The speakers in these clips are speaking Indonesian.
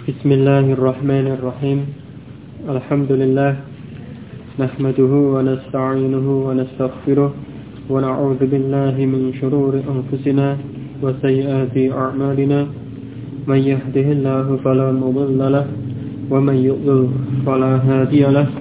Bismillahirrahmanirrahim. Alhamdulillah. Nahmaduhu wa nasta'inuhu wa nastaghfiruh. Wa na'udzu billahi min shururi anfusina wa sayyiati a'malina. Man yahdihillahu fala mudilla lahu wa man yudlil fala hadiya lahu.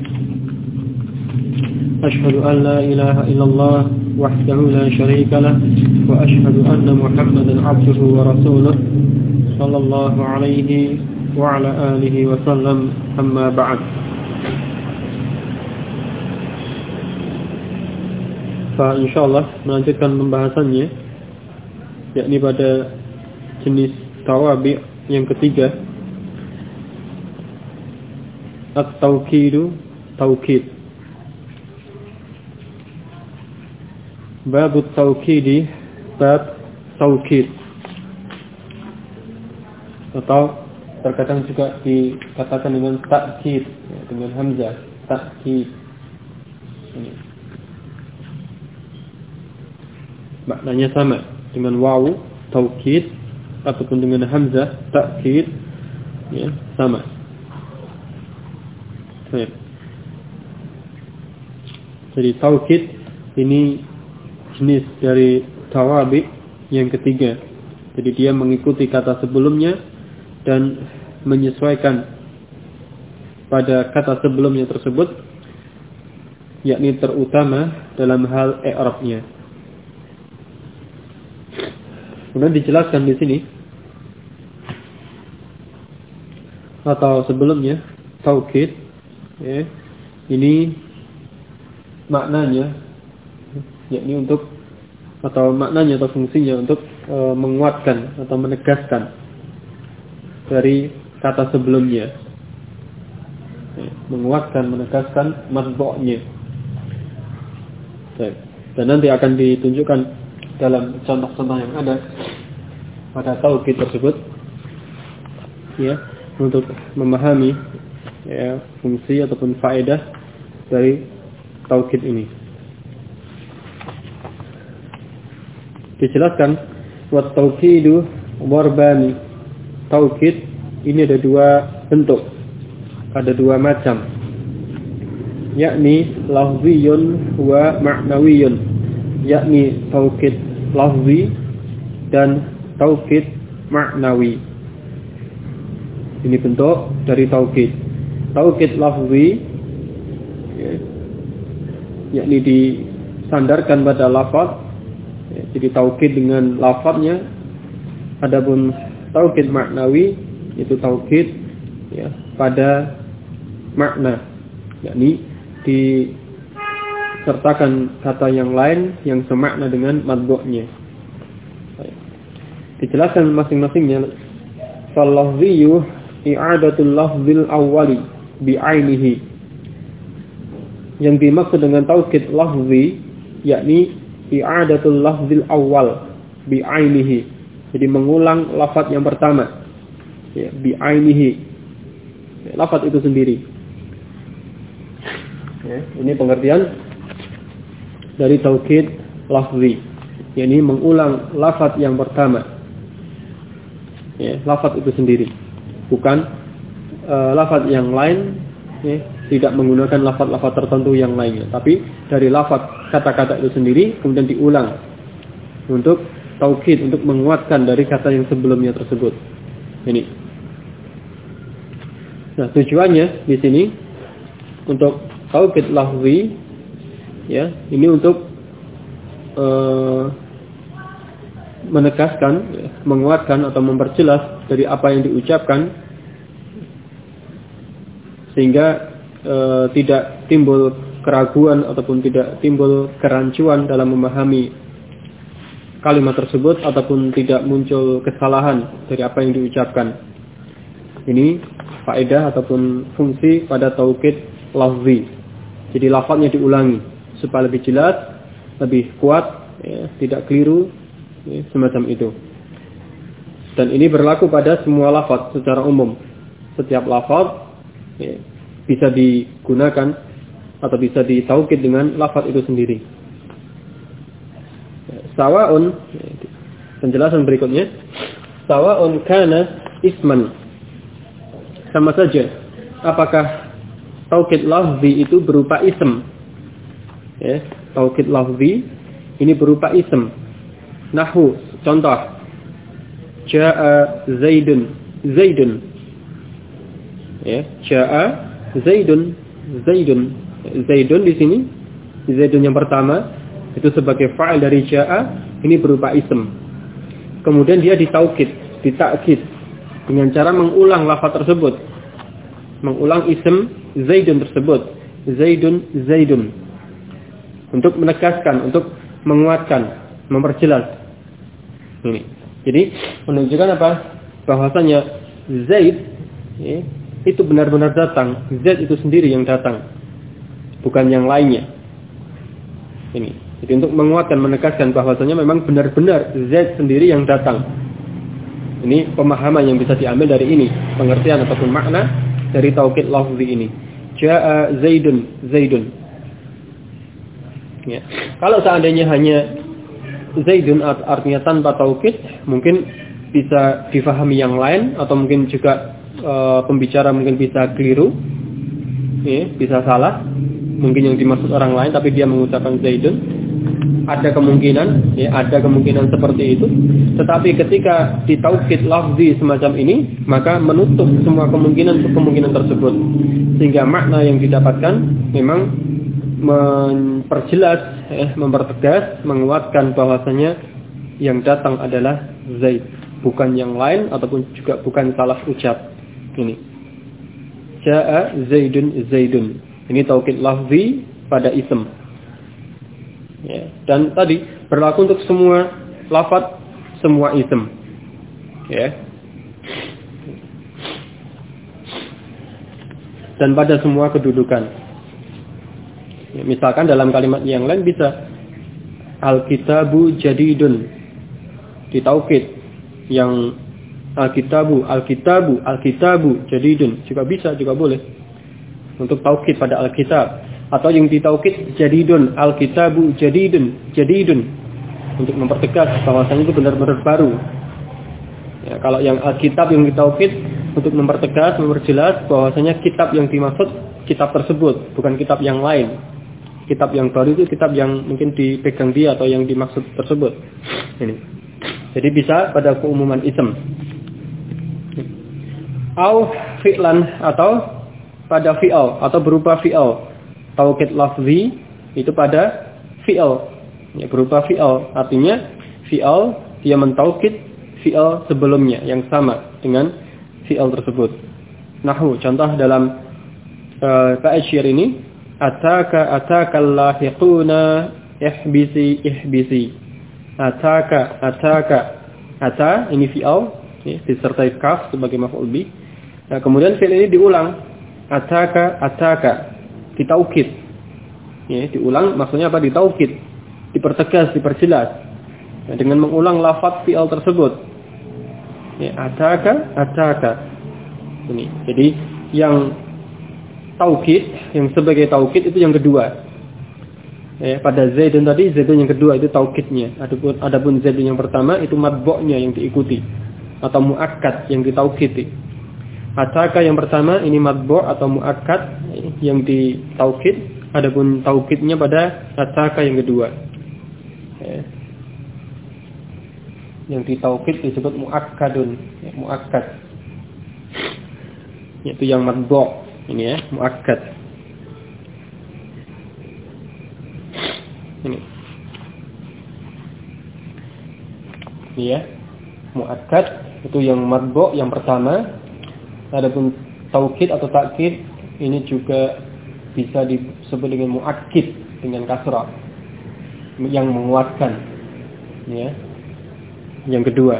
Ashhadu an la ilaha illallah wahdahu la syarika lahu wa ashhadu anna Muhammadan 'abduhu wa rasuluh sallallahu alaihi wa ala alihi wa sallam, amma ba'd. Insyaallah melanjutkan pembahasannya, yakni pada jenis tawabi' yang ketiga, at-taukidu, taukid. Bab at-taukidi, bab taukid, atau terkadang juga dikatakan dengan takkid, dengan hamzah, takkid. Ini maknanya sama dengan wawu taukid ataupun dengan hamzah takkid, ya, sama. Baik. Jadi taukid ini jenis dari tawabi yang ketiga. Jadi dia mengikuti kata sebelumnya dan menyesuaikan pada kata sebelumnya tersebut, yakni terutama dalam hal i'rabnya. Kemudian dijelaskan di sini atau sebelumnya taukid, ya, ini maknanya yakni untuk, atau maknanya atau fungsinya untuk menguatkan atau menegaskan dari kata sebelumnya, menguatkan, menegaskan matbu'nya. Dan nanti akan ditunjukkan dalam contoh-contoh yang ada pada taukid tersebut, ya, untuk memahami, ya, fungsi ataupun faedah dari taukid ini. Dijelaskan wat taukidu warbani. Taukid ini ada dua bentuk, ada dua macam, yakni lafziyun wa ma'nawiyun, yakni taukid lafzi dan taukid ma'nawi. Ini bentuk dari taukid. Taukid lafzi, ya, yakni disandarkan pada lafaz, ya, jadi taukid dengan lafaznya. Adapun taukid maknawi itu taukid, ya, pada makna, yakni disertakan kata yang lain yang semakna dengan matbu'nya. Dijelaskan masing-masingnya. Fal-lafziyyu i'adatul lafzil awwali bi'ainihi. Yang dimaksud dengan taukid lafzi yakni i'adatul lafzil awwal bi'ainihi. Jadi mengulang lafaz yang pertama, ya, bi'ainihi, ya, lafaz itu sendiri. Ya, ini pengertian dari taukid lafzi, yakni mengulang lafaz yang pertama, ya, lafaz itu sendiri, bukan lafaz yang lain, ya, tidak menggunakan lafaz-lafaz tertentu yang lainnya, tapi dari lafaz kata-kata itu sendiri kemudian diulang untuk taukid, untuk menguatkan dari kata yang sebelumnya tersebut. Ini. Nah, tujuannya di sini untuk taukid lafzi, ya, ini untuk menegaskan, ya, menguatkan atau memperjelas dari apa yang diucapkan, sehingga tidak timbul keraguan ataupun tidak timbul kerancuan dalam memahami kalimat tersebut, ataupun tidak muncul kesalahan dari apa yang diucapkan. Ini faedah ataupun fungsi pada taukid lafzi. Jadi lafaznya diulangi supaya lebih jelas, lebih kuat, ya, tidak keliru, ya, semacam itu. Dan ini berlaku pada semua lafaz secara umum. Setiap lafaz, ya, bisa digunakan atau bisa ditaukid dengan lafaz itu sendiri. Sawa'un, penjelasan berikutnya, sawa'un kana isman sama saja. Apakah taukid lafzi itu berupa ism? Ya, taukid lafzi ini berupa ism. Nahwu, contoh. Jaa Zaidun, Zaidun. Ya, jaa Zaidun, Zaidun. Zaidun di sini, Zaidun yang pertama itu sebagai fa'il dari jaa, ini berupa ism. Kemudian dia ditaukid, ditakkid dengan cara mengulang lafaz tersebut. Mengulang ism Zaidun tersebut. Zaidun, Zaidun. Untuk menegaskan, untuk menguatkan, memperjelas. Ini. Jadi menunjukkan apa? Bahwasanya Zaid ya, itu benar-benar datang. Zaid itu sendiri yang datang, bukan yang lainnya. Ini. Jadi untuk menguatkan, menegaskan bahwasanya memang benar-benar Zaid sendiri yang datang. Ini pemahaman yang bisa diambil dari ini, pengertian ataupun makna dari taukid lafzi ini. Jaa Zaidun, Zaidun. Ya. Kalau seandainya hanya Zaidun artinya tanpa taukid, mungkin bisa difahami yang lain, atau mungkin juga pembicara mungkin bisa keliru, ya, bisa salah. Mungkin yang dimaksud orang lain, tapi dia mengucapkan Zaidun. Ada kemungkinan, ya, ada kemungkinan seperti itu. Tetapi ketika ditaukid lafzi semacam ini, maka menutup semua kemungkinan tersebut, sehingga makna yang didapatkan memang memperjelas, mempertegas, menguatkan bahwasanya yang datang adalah Zaid, bukan yang lain, ataupun juga bukan salah ucap. Ini jaa Zaidun, Zaidun. Ini taukid lafzi pada ism. Ya, dan tadi berlaku untuk semua lafaz, semua ism. Ya. Dan pada semua kedudukan. Ya, misalkan dalam kalimat yang lain bisa al-kitabu jadidun. Ditaukid yang al-kitabu, al-kitabu, al-kitabu jadidun. Juga bisa, juga boleh. Untuk taukid pada al-kitab. Atau yang ditaukid jadidun, al-kitabu jadidun, jadidun, untuk mempertegas bahwasanya itu benar-benar baru. Ya, kalau yang al-kitab yang ditaukid untuk mempertegas, memperjelas bahwasanya kitab yang dimaksud kitab tersebut, bukan kitab yang lain. Kitab yang baru itu kitab yang mungkin dipegang dia atau yang dimaksud tersebut. Ini. Jadi bisa pada keumuman ism. Au fi'lan, atau pada fi'al, atau berupa fi'al. Taukid lafzi itu pada fi'al, ya, berupa fi'al. Artinya fi'al dia mentaukid fi'al sebelumnya yang sama dengan fi'al tersebut. Nahwu, contoh dalam bait syair ini, ataka lahiquna ihbisi ihbisi. Ataka, ata ini fi'al, ya, disertai kaf sebagai maf'ul bih. Nah, kemudian fi'il ini diulang, ataka, ditaukid. Ya, diulang maksudnya apa? Ditaukid, dipertegas, diperjelas. Ya, dengan mengulang lafaz fi'al tersebut. Ya, ataka. Ini. Jadi yang taukid, yang sebagai taukid itu yang kedua. Ya, pada Zaidun tadi, Zaidun yang kedua itu taukidnya. Adapun Zaidun yang pertama itu matbu'nya yang diikuti, atau muakkad yang ditaukidi. Ataka yang pertama ini matbu' atau muakkad yang ditaukid. Adapun taukidnya pada ataka yang kedua. Ya. Yang ditaukid disebut muakkadun, ya, muakkad. Yaitu yang matbu', ini ya, muakkad. Ini. Ini ya, muakkad itu yang matbu' yang pertama. Adapun taukid atau takkid ini juga bisa disebut dengan muakkid dengan kasrah, yang menguatkan, ya. Yang kedua,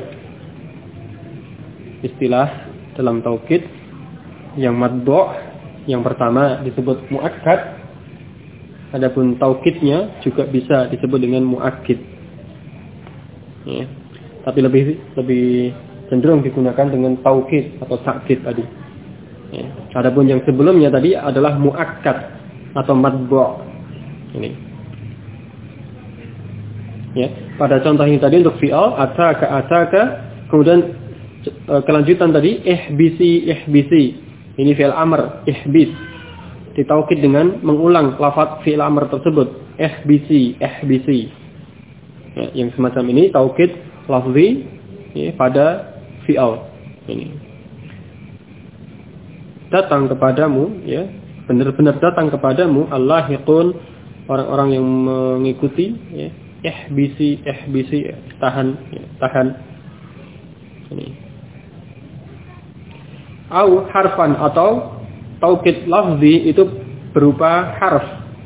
istilah dalam taukid yang matbu' yang pertama disebut muakkad. Adapun taukidnya juga bisa disebut dengan muakkid. Ya. Tapi lebih cenderung digunakan dengan taukid atau takkid tadi. Ya. Adapun yang sebelumnya tadi adalah muakkad atau matbu'. Ini. Ya, pada contoh ini tadi untuk fi'al ataka, kemudian kelanjutan tadi ihbisi. Ini fi'il amr, ihbis. Ditaukid dengan mengulang lafaz fi'il amr tersebut. Ihbisi. Ya, yang semacam ini taukid lafzi ya, pada fi'il. Ini. Datang kepadamu, ya, benar-benar datang kepadamu allahiqun, orang-orang yang mengikuti, ya. Ihbisi, tahan, ya, tahan. Ini. Au harfan, atau taukid lafzi itu berupa harf,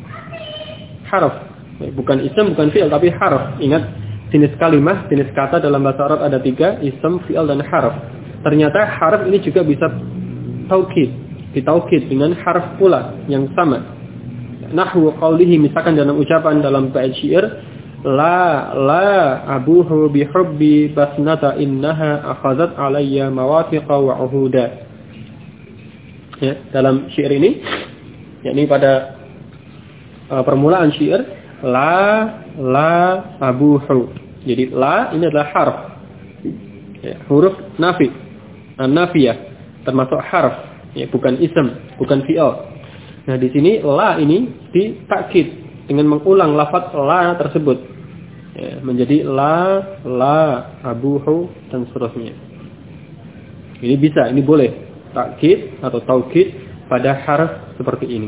ya, bukan ism, bukan fi'il, tapi harf. Ingat, jenis kalimah, jenis kata dalam bahasa Arab ada 3, ism, fi'il, dan harf. Ternyata harf ini juga bisa taukid, ditaukid dengan harf pula yang sama. Nahwu qawlihi, misalkan dalam ucapan dalam bait syair, la abuhu bihubbi basnata innaha akhazat alayya mawafiqa wa uhuda. Ya, dalam syair ini, yakni pada permulaan syair, la abuhu. Jadi la ini adalah harf, ya, huruf nafi, an-nafiyah, termasuk harf, ya, bukan ism, bukan fi'il. Nah, di sini la ini ditakkid dengan mengulang lafaz la tersebut, ya, menjadi la abuhu dan seterusnya. Ini bisa, ini boleh takkid atau taukid pada harf seperti ini.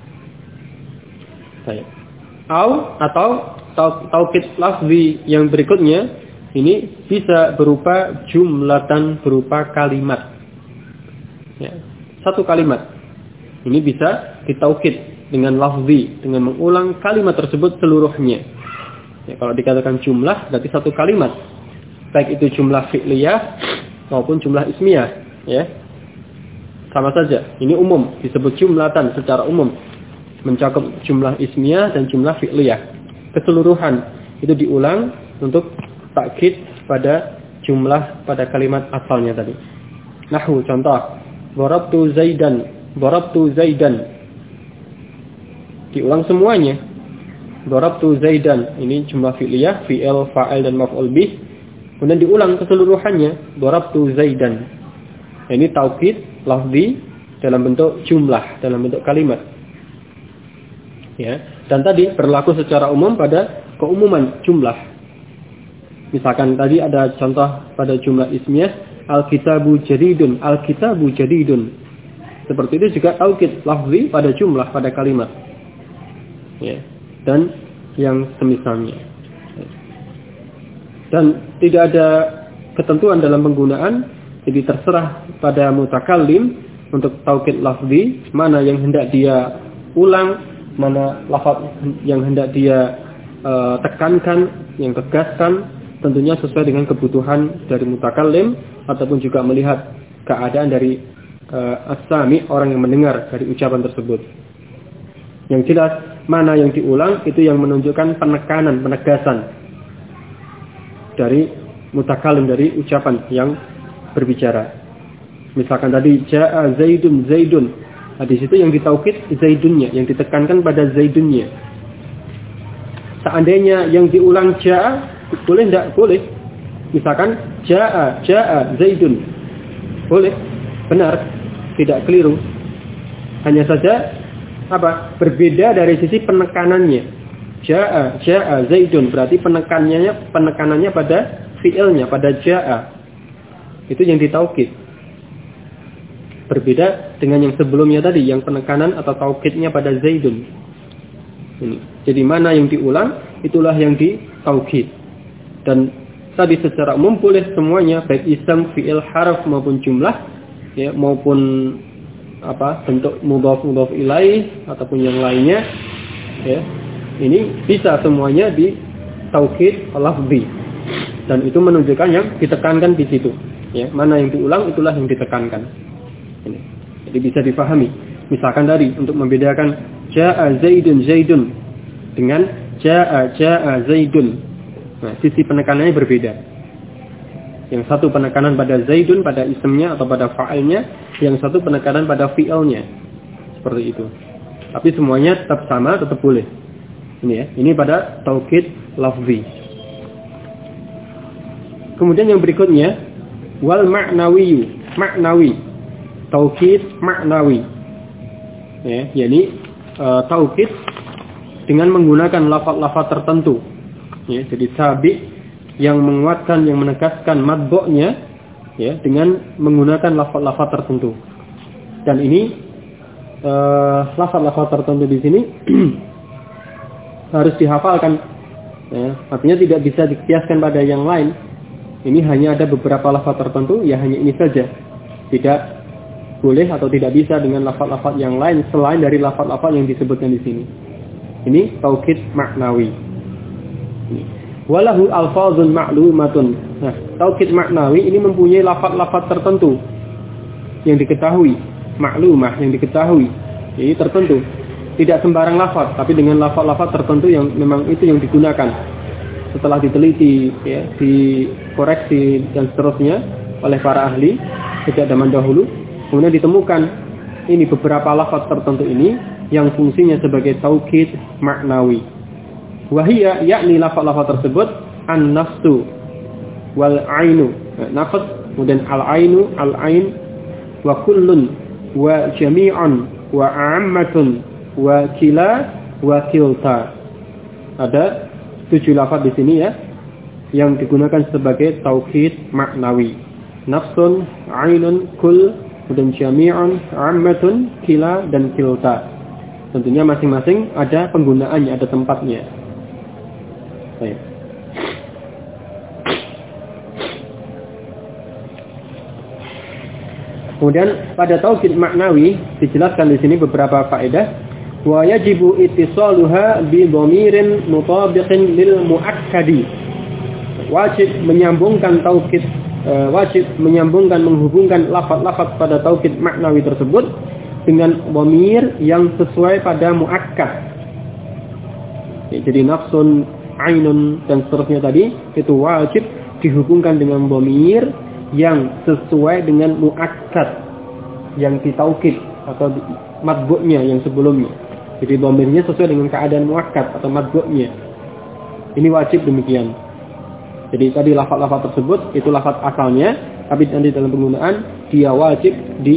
Baik. Atau taukid lafzi yang berikutnya ini bisa berupa jumlatan, berupa kalimat. Ya, satu kalimat. Ini bisa ditaukid dengan lafzi, dengan mengulang kalimat tersebut seluruhnya. Ya, kalau dikatakan jumlah berarti satu kalimat. Baik itu jumlah fi'liyah maupun jumlah ismiyah, ya. Sama saja. Ini umum, disebut jumlatan secara umum. Mencakup jumlah ismiyah dan jumlah fi'liyah. Keseluruhan itu diulang untuk takkid pada jumlah pada kalimat asalnya tadi. Nahwu, contoh, darabtu zaidan. Diulang semuanya. Darabtu zaidan, ini jumlah fi'liyah, fi'il, fa'il, dan maf'ul bih. Kemudian diulang keseluruhannya, darabtu zaidan. Ini taukid lafzi dalam bentuk jumlah, dalam bentuk kalimat. Ya, dan tadi berlaku secara umum pada keumuman jumlah. Misalkan tadi ada contoh pada jumlah ismiyah, al-kitabu jadidun. Seperti itu juga taukid lafzi pada jumlah, pada kalimat. Ya, dan yang semisalnya. Dan tidak ada ketentuan dalam penggunaan, jadi terserah pada mutakallim untuk taukid lafzi, mana yang hendak dia ulang, mana lafaz yang hendak dia tekankan, yang tegaskan, tentunya sesuai dengan kebutuhan dari mutakallim ataupun juga melihat keadaan dari as-sami, orang yang mendengar dari ucapan tersebut. Yang jelas mana yang diulang itu yang menunjukkan penekanan, penegasan dari mutakallim, dari ucapan yang berbicara. Misalkan tadi jaa zaidun. Nah, di situ yang ditaukid zaidunnya, yang ditekankan pada zaidunnya. Seandainya yang diulang jaa, boleh enggak? Boleh. Misalkan jaa zaidun. Boleh. Benar. Tidak keliru. Hanya saja berbeda dari sisi penekanannya. Jaa zaidun, berarti penekanannya pada fiilnya, pada jaa. Itu yang ditaukid. Berbeda dengan yang sebelumnya tadi, yang penekanan atau taukidnya pada zaidun. Ini. Jadi mana yang diulang, itulah yang ditaukid. Dan tadi secara umum boleh semuanya, baik ism, fiil, harf maupun jumlah, ya, maupun bentuk mudhaf ilaih ataupun yang lainnya, ya. Ini bisa semuanya ditaukid lafzi. Dan itu menunjukkan yang ditekankan di situ. Ya, mana yang diulang itulah yang ditekankan. Ini. Jadi bisa dipahami. Misalkan tadi untuk membedakan jaa zaidun dengan jaa zaidun. Nah, sisi penekanannya berbeda. Yang satu penekanan pada zaidun, pada ismnya atau pada fa'ilnya, yang satu penekanan pada fi'ilnya. Seperti itu. Tapi semuanya tetap sama, tetap boleh. Ini ya, ini pada taukid lafzi. Kemudian yang berikutnya wal ma'nawi. taukid maknawi. Ya, yakni taukid dengan menggunakan lafaz-lafaz tertentu. Ya, jadi sabit yang menguatkan, yang menegaskan madboknya, ya, dengan menggunakan lafaz-lafaz tertentu. Dan ini lafaz-lafaz tertentu di sini harus dihafalkan. Ya, artinya tidak bisa dikiaskan pada yang lain. Ini hanya ada beberapa lafaz tertentu, ya hanya ini saja. Tidak boleh atau tidak bisa dengan lafaz-lafaz yang lain selain dari lafaz-lafaz yang disebutkan di sini. Ini taukid maknawi. Walahu alfazun ma'lumatun. Nah, taukid maknawi ini mempunyai lafaz-lafaz tertentu yang diketahui, maklumah yang diketahui, jadi tertentu. Tidak sembarang lafaz, tapi dengan lafaz-lafaz tertentu yang memang itu yang digunakan. Setelah diteliti, ya, dikoreksi dan seterusnya oleh para ahli sejak zaman dahulu, kemudian ditemukan ini beberapa lafaz tertentu ini yang fungsinya sebagai taukid maknawi. Wahia, yakni lafaz-lafaz tersebut an-nafsu wal ainu. Nafas, kemudian al-ainu, al-ain, wa kullun, wa jami'un, wa a'ammatun, wa kila, wa kilta. Ada 7 lafaz di sini, ya, yang digunakan sebagai taukid maknawi. Nafsun, ainun, kul, kemudian jami'un, a'ammatun, kila, dan kilta. Tentunya masing-masing ada penggunaannya, ada tempatnya. Baik. Kemudian pada taukid maknawi dijelaskan di sini beberapa faedah. Wa yajibu ittisaluha bi dhamirin mutabiqin lil muakkadi. Wajib menyambungkan taukid, wajib menyambungkan, menghubungkan lafaz-lafaz pada taukid maknawi tersebut dengan dhamir yang sesuai pada muakkad. Ya, jadi nafsun, ainun, dan seterusnya tadi itu wajib dihubungkan dengan dhamir yang sesuai dengan muakkad yang ditaukid atau madbuknya yang sebelumnya. Jadi dhamirnya sesuai dengan keadaan muakkad atau madbuknya. Ini wajib demikian. Jadi tadi lafaz-lafaz tersebut itu lafaz asalnya, tapi nanti dalam penggunaan dia wajib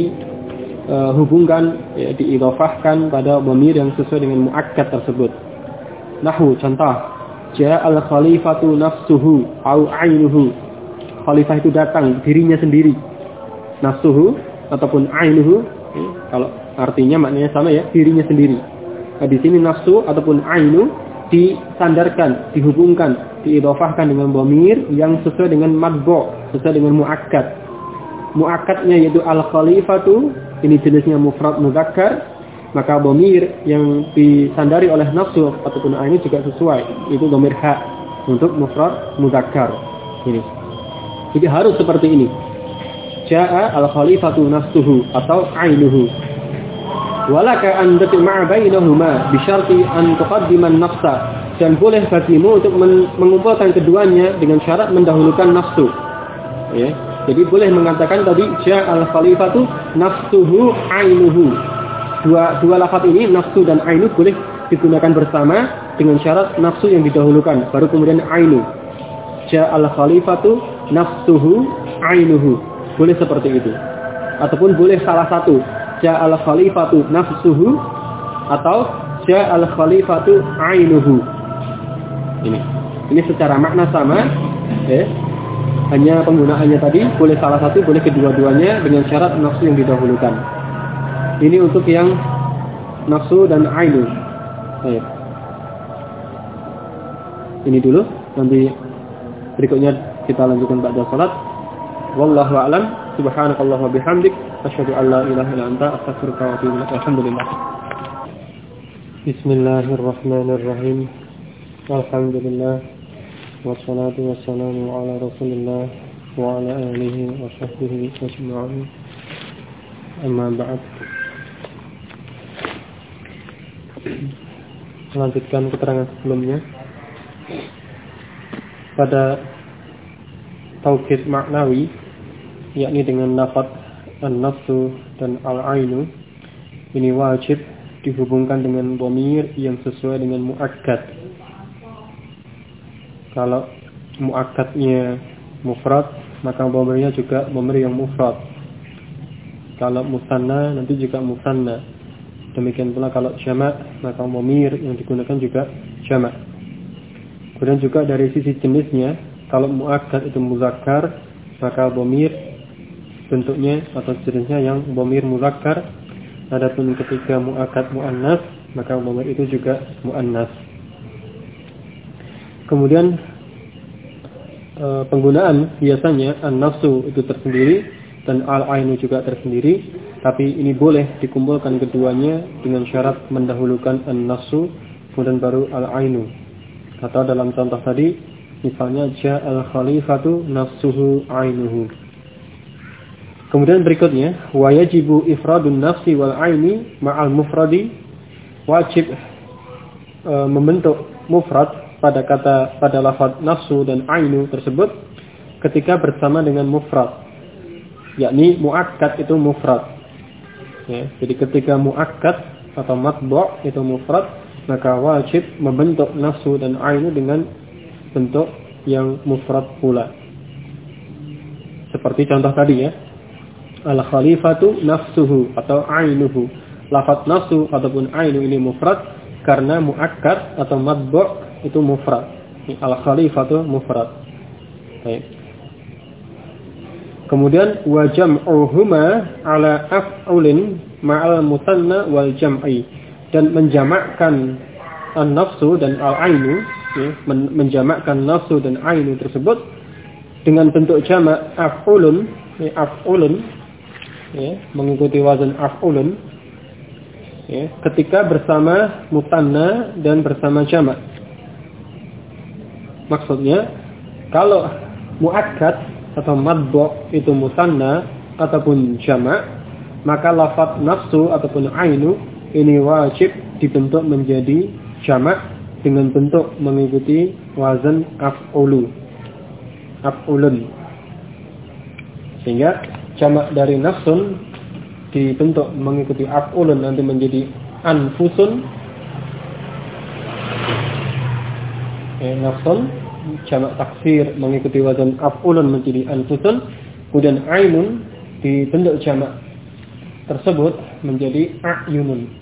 dihubungkan, ya, diidhafahkan pada dhamir yang sesuai dengan muakkad tersebut. Nahwu, contoh, ja'al khalifatu nafsuhu au 'ainuhu. Khalifah itu datang, dirinya sendiri. Nafsuhu ataupun 'ainuhu, ya, kalau artinya maknanya sama, ya, dirinya sendiri. Nah, di sini nafsu ataupun 'ainu disandarkan, dihubungkan, diidhafahkan dengan dhamir yang sesuai dengan madbu', sesuai dengan muakkad. Muakkadnya yaitu al-khalifatu, ini jenisnya mufrad mudzakkar, maka dhamir yang disandari oleh nafsu ataupun 'ainu juga sesuai, itu dhamir ha untuk mufrad mudzakkar. Ini. Jadi harus seperti ini. Ja'a al-khalifatu nafsuhu atau 'ainuhu. Walaka an tatma'a bainahuma bi syarti an tuqaddima an-nafsa, dan boleh bagimu untuk mengumpulkan keduanya dengan syarat mendahulukan nafsu. Ya. Jadi boleh mengatakan tadi ja'al khalifatu nafsuhu 'ainuhu. Dua lafaz ini nafsu dan ainu boleh digunakan bersama dengan syarat nafsu yang didahulukan baru kemudian ainu. Ja'al khalifatu nafsuhu 'ainuhu. Boleh seperti itu. Ataupun boleh salah satu, ja'al khalifatu nafsuhu atau ja'al khalifatu 'ainuhu. Ini secara makna sama, ya. Hanya penggunaannya tadi boleh salah satu, boleh kedua-duanya dengan syarat nafsu yang didahulukan. Ini untuk yang nafsu dan ainu. Baik. Ini dulu, nanti berikutnya kita lanjutkan ba'da salat. Wallahu a'lam. Subhanakallahumma bihamdik, asyhadu an la ilaha illa anta, astaghfiruka wa atubu ilaik. Alhamdulillah. Bismillahirrahmanirrahim. Alhamdulillah. Wassalatu wassalamu ala Rasulillah wa ala alihi wa sahbihi ajma'in. Amma ba'd. Melanjutkan keterangan sebelumnya. Pada taukid maknawi, yakni dengan lafaz an-nafsu dan al-ainu, ini wajib dihubungkan dengan dhamir yang sesuai dengan muakkad. Kalau muakkadnya mufrad, maka dhamirnya juga dhamir yang mufrad. Kalau musanna nanti juga musanna. Demikian pula kalau jamak maka dhamir yang digunakan juga jamak. Kemudian juga dari sisi jenisnya, kalau muakkad itu muzakkar, maka dhamir bentuknya atau jenisnya yang dhamir muzakkar. Adapun ketika muakkad muannas, maka dhamir itu juga muannas. Kemudian penggunaan biasanya an-nafsu itu tersendiri dan al-ainu juga tersendiri, tapi ini boleh dikumpulkan keduanya dengan syarat mendahulukan an-nafsu kemudian baru al-ainu. Atau dalam contoh tadi, misalnya ja'al khalifatu nafsuhu ainuhu. Kemudian berikutnya, wa yajibu ifradun nafsi wal aini ma'al mufradi. Wajib membentuk mufrad pada lafaz nafsu dan ainu tersebut ketika bersama dengan mufrad. Yakni muakkad itu mufrad. Ya, jadi ketika muakkad atau matbu' itu mufrad, maka wajib membentuk nafsu dan ainu dengan bentuk yang mufrad pula. Seperti contoh tadi ya. Al-khalifatu nafsuhu atau ainuhu. Lafaz nafsu ataupun ainu ini mufrad karena muakkad atau matbu' itu mufrad. Al-khalifatu mufrad. Baik. Kemudian wa jam'uhuma ala af'ulin ma'al musanna wal jam'i. Dan menjamakkan an-nafsu dan al-ainu, ya, menjamakkan nafsu dan ainu tersebut dengan bentuk jamak af'ulun, ya, af'ulun, ya, mengikuti wazan af'ulun, ya, ketika bersama musanna dan bersama jamak. Maksudnya, kalau muakkad atau madbu' itu musanna ataupun jamak, maka lafaz nafsu ataupun ainu ini wajib dibentuk menjadi jamak dengan bentuk mengikuti wazan af'ulun. Sehingga jamak dari nafsun dibentuk mengikuti af'ulun nanti menjadi anfusun. Nafsun jamak taksir mengikuti wazan af'ulun menjadi anfusun. Kemudian ainun dibentuk jamak tersebut menjadi a'yunun.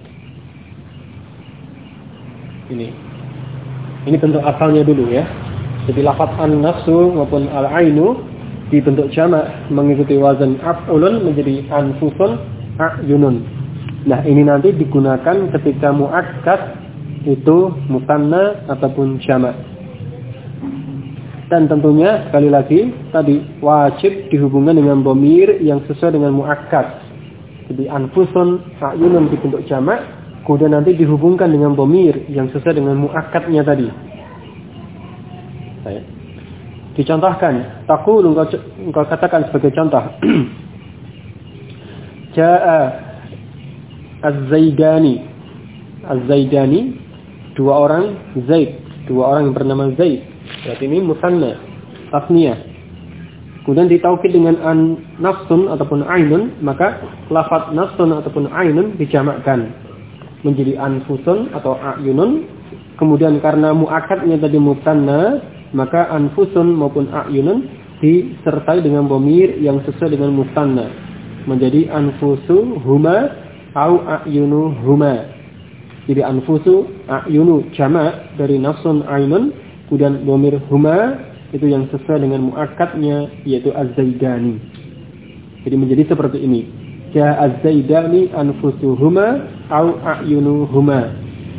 Ini bentuk asalnya dulu ya. Jadi lafaz an-nafsu maupun al-ainu dibentuk jamak mengikuti wazan af'ulun menjadi anfusun a'yunun. Nah, ini nanti digunakan ketika muakkad itu musanna ataupun jamak. Dan tentunya sekali lagi tadi wajib dihubungkan dengan dhamir yang sesuai dengan muakkad. Jadi anfusun a'yunun dibentuk jamak, kemudian nanti dihubungkan dengan dhamir yang sesuai dengan muakkadnya tadi. Baik. Dicontohkan, taqulu engkau katakan sebagai contoh. Jaa az-zaidani. Az-zaidani dua orang Zaid, dua orang yang bernama Zaid. Berarti ini musanna, tasniyah. Kemudian ditaukid dengan nafsun ataupun ainun, maka lafaz nafsun ataupun ainun dijamakkan menjadi anfusun atau a'yunun. Kemudian karena muakkadnya tadi musanna, maka anfusun maupun a'yunun disertai dengan dhamir yang sesuai dengan musanna menjadi anfusu huma au a'yunu huma. Jadi anfusu a'yunu jamak dari nafsun ainun, kemudian dhamir huma itu yang sesuai dengan muakkadnya yaitu az-zaidani. Jadi menjadi seperti ini. Ja az-zaidani anfusuhuma au a'yunuhuma.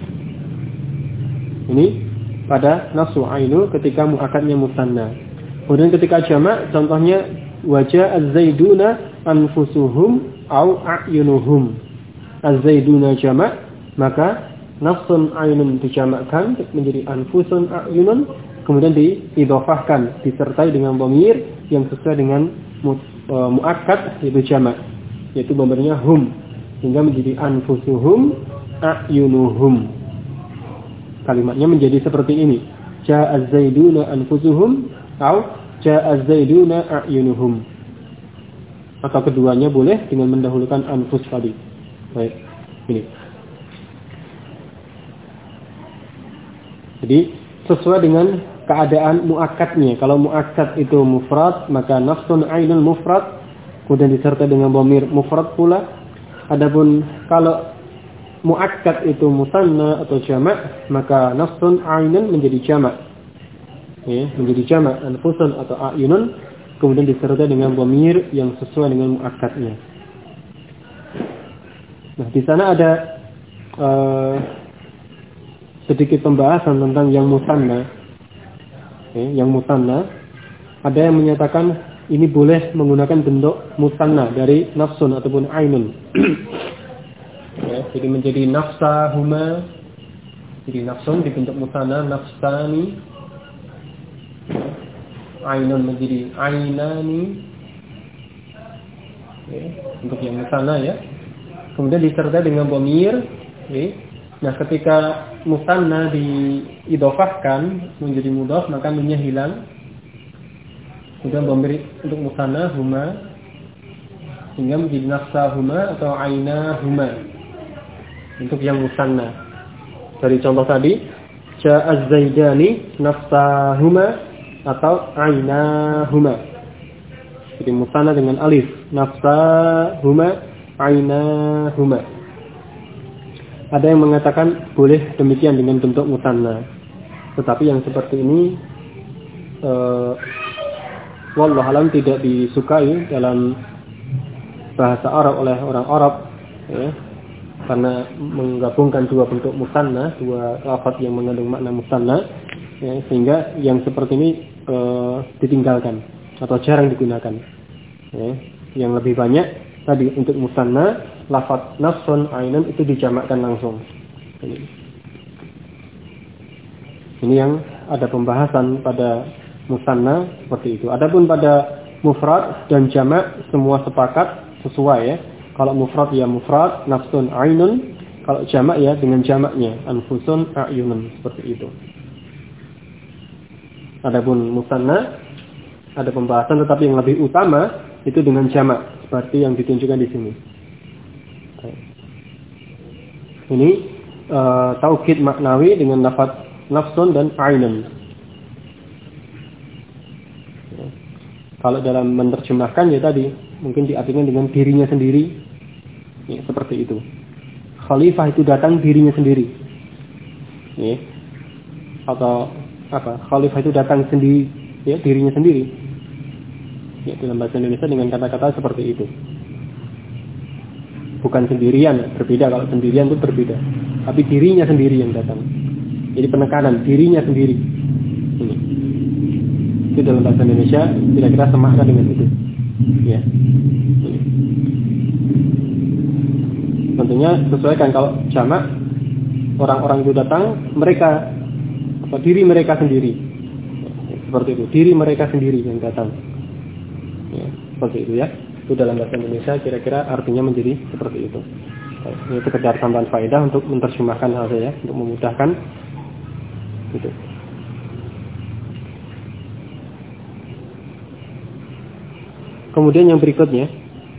Ini pada nafsu ainu ketika muakkadnya musanna. Kemudian ketika jamak contohnya waja az-zaiduna anfusuhum au a'yunuhum. Az-zaiduna jamak, maka nafsun ainun dijamakkan menjadi anfusun a'yunun. Kemudian diidhofahkan, disertai dengan dhamir yang sesuai dengan muakkad yaitu jamak, yaitu dhamirnya hum, sehingga menjadi anfusuhum a'yunuhum. Kalimatnya menjadi seperti ini. Ja'az zaiduna anfusuhum atau ja'az zaiduna a'yunuhum. Atau keduanya boleh dengan mendahulukan anfus tadi. Baik. Ini. Jadi sesuai dengan keadaan muakkadnya. Kalau muakkad itu mufrad, maka nafsun ainul mufrad. kemudian disertai dengan dhamir mufrad pula. Adapun kalau muakkad itu musanna atau jamak, maka nafsun ainun menjadi jamak. Ya, menjadi jamak anfusun atau ayunun, kemudian disertai dengan dhamir yang sesuai dengan muakkadnya. Nah, di sana ada sedikit pembahasan tentang yang musanna. Yang musanna, ada yang menyatakan ini boleh menggunakan bentuk musanna dari nafsun ataupun ainun. Ya, jadi menjadi nafsahuma, jadi nafsun dibentuk musanna, nafsani, ainun menjadi ainani, ya, untuk yang musanna ya. Kemudian disertai dengan dhamir. Ya. Nah, ketika musanna diidhofahkan menjadi mudhaf, maka nunnya hilang. Kemudian dhamir untuk musanna huma, sehingga menjadi nafsahuma atau ainahuma untuk yang musanna. Dari contoh tadi, ja'az zaidani nafsahuma atau ainahuma. Jadi musanna dengan alif, nafsahuma, ainahuma. Ada yang mengatakan boleh demikian dengan bentuk musanna. Tetapi yang seperti ini wallahu alam tidak disukai dalam bahasa Arab oleh orang Arab, ya, karena menggabungkan dua bentuk musanna, dua lafaz yang mengandung makna musanna, ya, sehingga yang seperti ini ditinggalkan atau jarang digunakan. Ya. Yang lebih banyak tadi untuk musanna, lafaz nafsun ainun itu dijamakkan langsung. Ini yang ada pembahasan pada musanna seperti itu. Adapun pada mufrad dan jamak semua sepakat sesuai ya. Kalau mufrad ya mufrad, nafsun ainun. Kalau jamak ya dengan jamaknya, anfusun ayunun, seperti itu. Adapun musanna ada pembahasan, tetapi yang lebih utama itu dengan jamak seperti yang ditunjukkan di sini. Ini taukid maknawi dengan lafaz nafsun dan ainun. Kalau dalam menerjemahkan ya tadi mungkin diartikan dengan dirinya sendiri, ya, seperti itu. Khalifah itu datang dirinya sendiri, ya. Atau apa? Khalifah itu datang sendiri, ya, dirinya sendiri. Ya, dalam bahasa Indonesia dengan kata-kata seperti itu. Bukan sendirian, berbeda. Kalau sendirian itu berbeda. Tapi dirinya sendiri yang datang. Jadi penekanan dirinya sendiri. Ini. Itu dalam bahasa Indonesia kira-kira semakna dengan itu. Ya. Ini. Tentunya sesuaikan kalau jamak orang-orang itu datang, mereka atau diri mereka sendiri. Seperti itu, diri mereka sendiri yang datang. Ya, seperti itu ya. Itu dalam bahasa Indonesia kira-kira artinya menjadi seperti itu. Ini sekedar tambahan faedah untuk menerjemahkan hal saya, untuk memudahkan. Gitu. Kemudian yang berikutnya,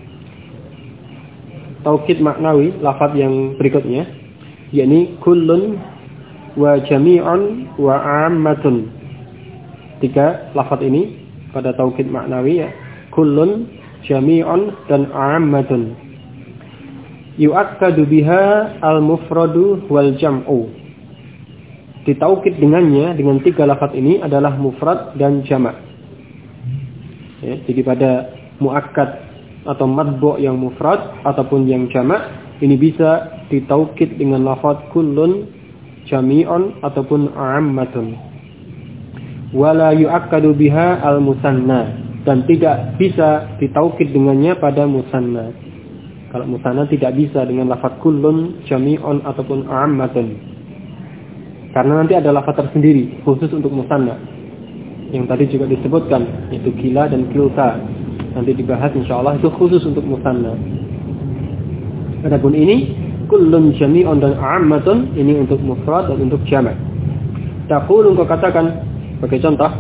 taukid maknawi, lafaz yang berikutnya, yakni kullun wa jami'un wa 'ammatun. 3 lafaz ini pada taukid maknawi ya, kullun, jami'un dan 'ammatun. Yu'akkadu biha al-mufradu wal jam'u. Ditaukid dengannya, dengan 3 lafaz ini adalah mufrad dan jamak. Ya, jadi pada muakkad atau madbu' yang mufrad ataupun yang jamak, ini bisa ditaukid dengan lafaz kullun, jami'un ataupun 'ammatun. Wala yu'akkadu biha al-musanna, dan tidak bisa ditaukid dengannya pada musanna. Kalau musanna tidak bisa dengan lafaz kullun, jami'un ataupun 'ammatun. Karena nanti ada lafaz tersendiri khusus untuk musanna. Yang tadi juga disebutkan, yaitu kila dan kilta. Nanti dibahas insyaallah itu khusus untuk musanna. Adapun ini kullun, jami'un dan 'ammatun, ini untuk mufrad dan untuk jamak. Taqulu, engkau katakan sebagai contoh,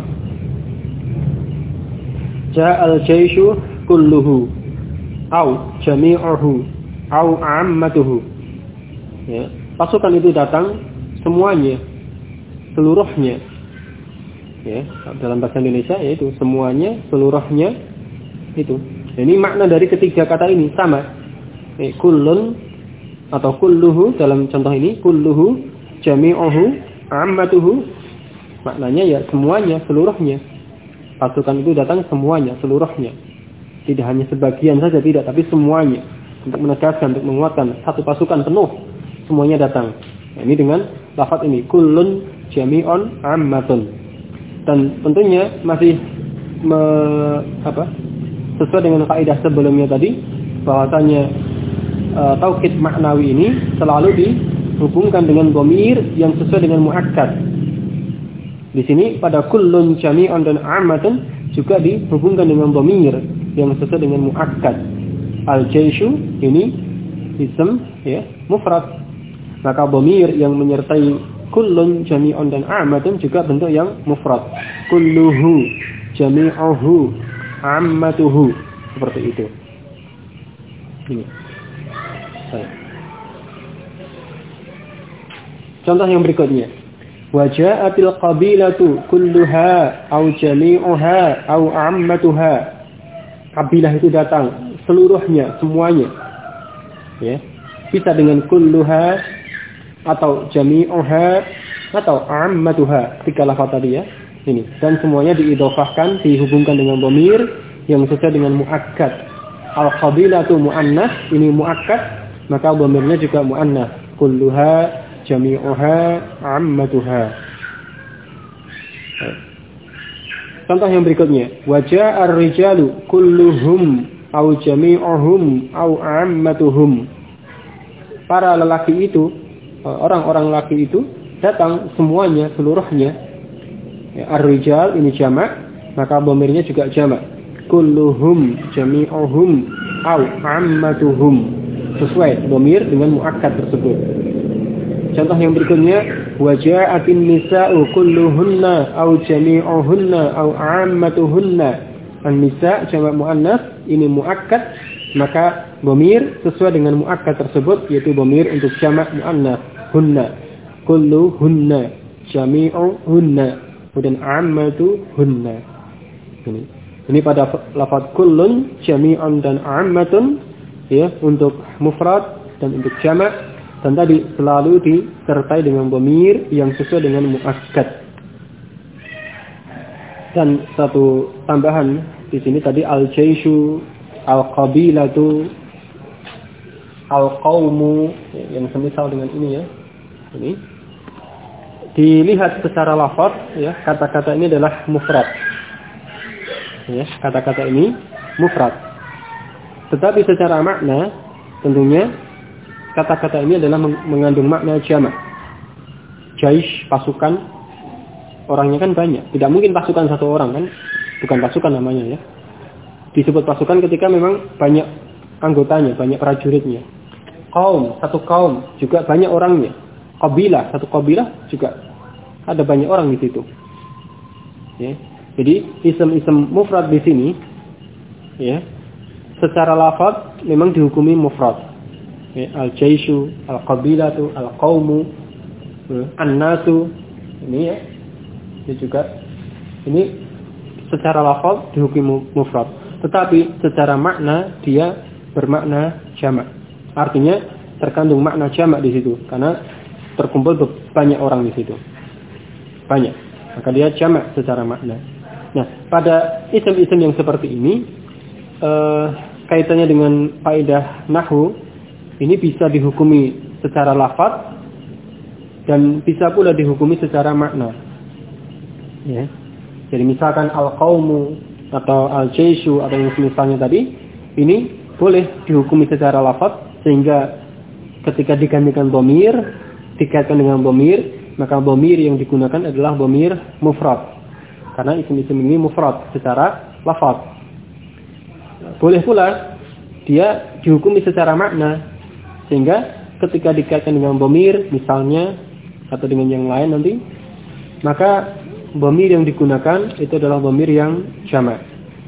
ja'al jaishu kulluhu au jami'uhu au 'ammatuhu. Ya, pasukan itu datang semuanya, seluruhnya. Ya, dalam bahasa Indonesia yaitu semuanya, seluruhnya itu. Ini makna dari ketiga kata ini sama. Kullun atau kulluhu dalam contoh ini, kulluhu, jami'uhu, ammatuhu. Maknanya ya semuanya, seluruhnya. Pasukan itu datang semuanya, seluruhnya. Tidak hanya sebagian saja, tidak, tapi semuanya. Untuk menegaskan, untuk menguatkan satu pasukan penuh, semuanya datang. Nah, ini dengan lafaz ini, kullun, jami'un, ammatun. Dan tentunya masih sesuai dengan kaidah sebelumnya tadi, bahwasanya taukid maknawi ini selalu dihubungkan dengan dhamir yang sesuai dengan muakkad. Di sini pada kullun, jami'un dan ammatun juga dihubungkan dengan dhamir yang sesuai dengan muakkad. Al-jaishu ini ism ya, mufrad. Maka dhamir yang menyertai kullun, jami'un dan ammatun juga bentuk yang mufrad. Kulluhu, jami'uhu, ammatuhu, seperti itu. Ini. Contoh yang berikutnya. Waja'atil qabilatu kulluha aw jami'uha aw ammatuha. Kabilah itu datang seluruhnya, semuanya. Ya. Bisa dengan kulluha atau jami'uha atau ammatuha. Tiga lafaz tadi ya. Ini. Dan semuanya diidhofahkan, dihubungkan dengan dhamir yang sesuai dengan muakkad. Al-qabilatu muannas, ini muakkad, maka dhamirnya juga muannas. Kulluha, jami'uha, ammatuha. Contoh yang berikutnya, waja'ar rijalu kulluhum au jami'uhum au ammatuhum. Para lelaki itu, orang-orang lelaki itu datang semuanya, seluruhnya. Ar-rijal ini jamak, maka dhamirnya juga jamak. Kulluhum, jami'uhum, au ammatuhum. Sesuai dhamir dengan muakkad tersebut. Contoh yang berikutnya, waja'atin nisa'u kulluhunna au jami'uhunna au ammatuhunna. An-nisa' jamak muannas, ini muakkad, maka dhamir sesuai dengan muakkad tersebut, yaitu dhamir untuk jamak muannas, hunna. Kulluhunna, jami'uhunna. Kemudian ammatuhunna. Ini pada lafaz kullun, jami'un dan ammatun ya, untuk mufrad dan untuk jamak, dan tadi selalu disertai dengan dhamir yang sesuai dengan muakkad. Dan satu tambahan di sini tadi al-jaishu, al-qabilatu, al-qaumu yang semisal dengan ini ya. Ini dilihat secara lafaz ya, kata-kata ini adalah mufrad. Ya, kata-kata ini mufrad. Tetapi secara makna tentunya kata-kata ini adalah mengandung makna jamak. Jaish, pasukan, orangnya kan banyak. Tidak mungkin pasukan satu orang kan? Bukan pasukan namanya ya. Disebut pasukan ketika memang banyak anggotanya, banyak prajuritnya. Kaum, satu kaum juga banyak orangnya. Kabilah, satu kabilah juga ada banyak orang di situ. Ya. Jadi ism-ism mufrad di sini, ya, secara lafaz memang dihukumi mufrad. Ya, al-jaishu, al-qabilatu, al-qaumu, an-nasu, ini ya, ini juga, ini secara lafaz dihukumi mufrad. Tetapi secara makna dia bermakna jamak. Artinya terkandung makna jamak di situ, karena terkumpul banyak orang di situ. Banyak. Maka dia jamak secara makna. Nah, pada isim-isim yang seperti ini, kaitannya dengan kaidah nahwu, ini bisa dihukumi secara lafaz dan bisa pula dihukumi secara makna. Ya. Jadi misalkan al-qaumu atau al-jaishu atau yang semisalnya tadi, ini boleh dihukumi secara lafaz sehingga ketika digantikan dhamir, dikaitkan dengan dhamir, maka dhamir yang digunakan adalah dhamir mufrad. Karena isim-isim ini mufrad secara lafaz. Boleh pula dia dihukumi secara makna, sehingga ketika dikaitkan dengan dhamir misalnya atau dengan yang lain nanti, maka dhamir yang digunakan itu adalah dhamir yang jamak.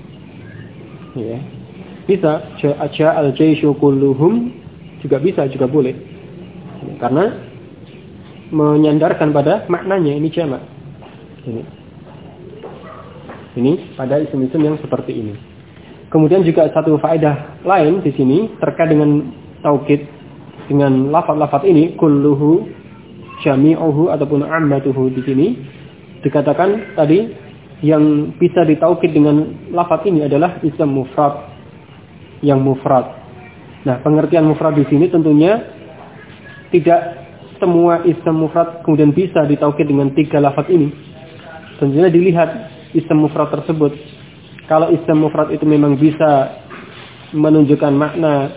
Ya. Bisa ja'a al-jaishu kulluhum, juga bisa, juga boleh. Karena menyandarkan pada maknanya, ini jamak. Ini pada isim-isim yang seperti ini. Kemudian juga satu faedah lain di sini terkait dengan taukid dengan lafaz-lafaz ini, kulluhu, jami'uhu ataupun ammatuhu, di sini dikatakan tadi yang bisa ditaukid dengan lafaz ini adalah ism mufrad yang mufrad. Nah, pengertian mufrad di sini tentunya tidak semua ism mufrad kemudian bisa ditaukid dengan 3 lafaz ini. Tentunya dilihat ism mufrad tersebut. Kalau ism mufrad itu memang bisa menunjukkan makna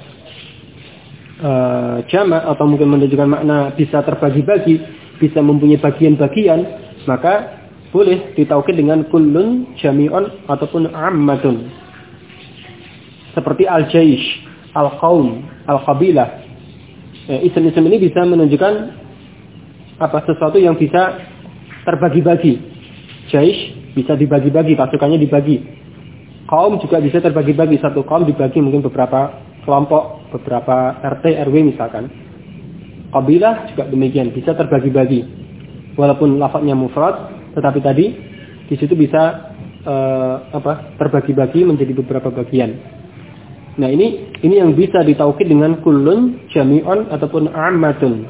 jamak atau mungkin menunjukkan makna bisa terbagi-bagi, bisa mempunyai bagian-bagian, maka boleh ditaukid dengan kullun, jami'un ataupun ammatun. Seperti al-jaish, al-qaum, al-qabilah. Isim-isim ini bisa menunjukkan sesuatu yang bisa terbagi-bagi. Jaish bisa dibagi-bagi, pasukannya dibagi. Kaum juga bisa terbagi-bagi, satu kaum dibagi mungkin beberapa kelompok, beberapa RT, RW misalkan. Qabilah juga demikian, bisa terbagi-bagi. Walaupun lafadznya mufrad, tetapi tadi di situ bisa terbagi-bagi menjadi beberapa bagian. Nah, ini yang bisa ditaukid dengan kullun, jami'un ataupun ammatun.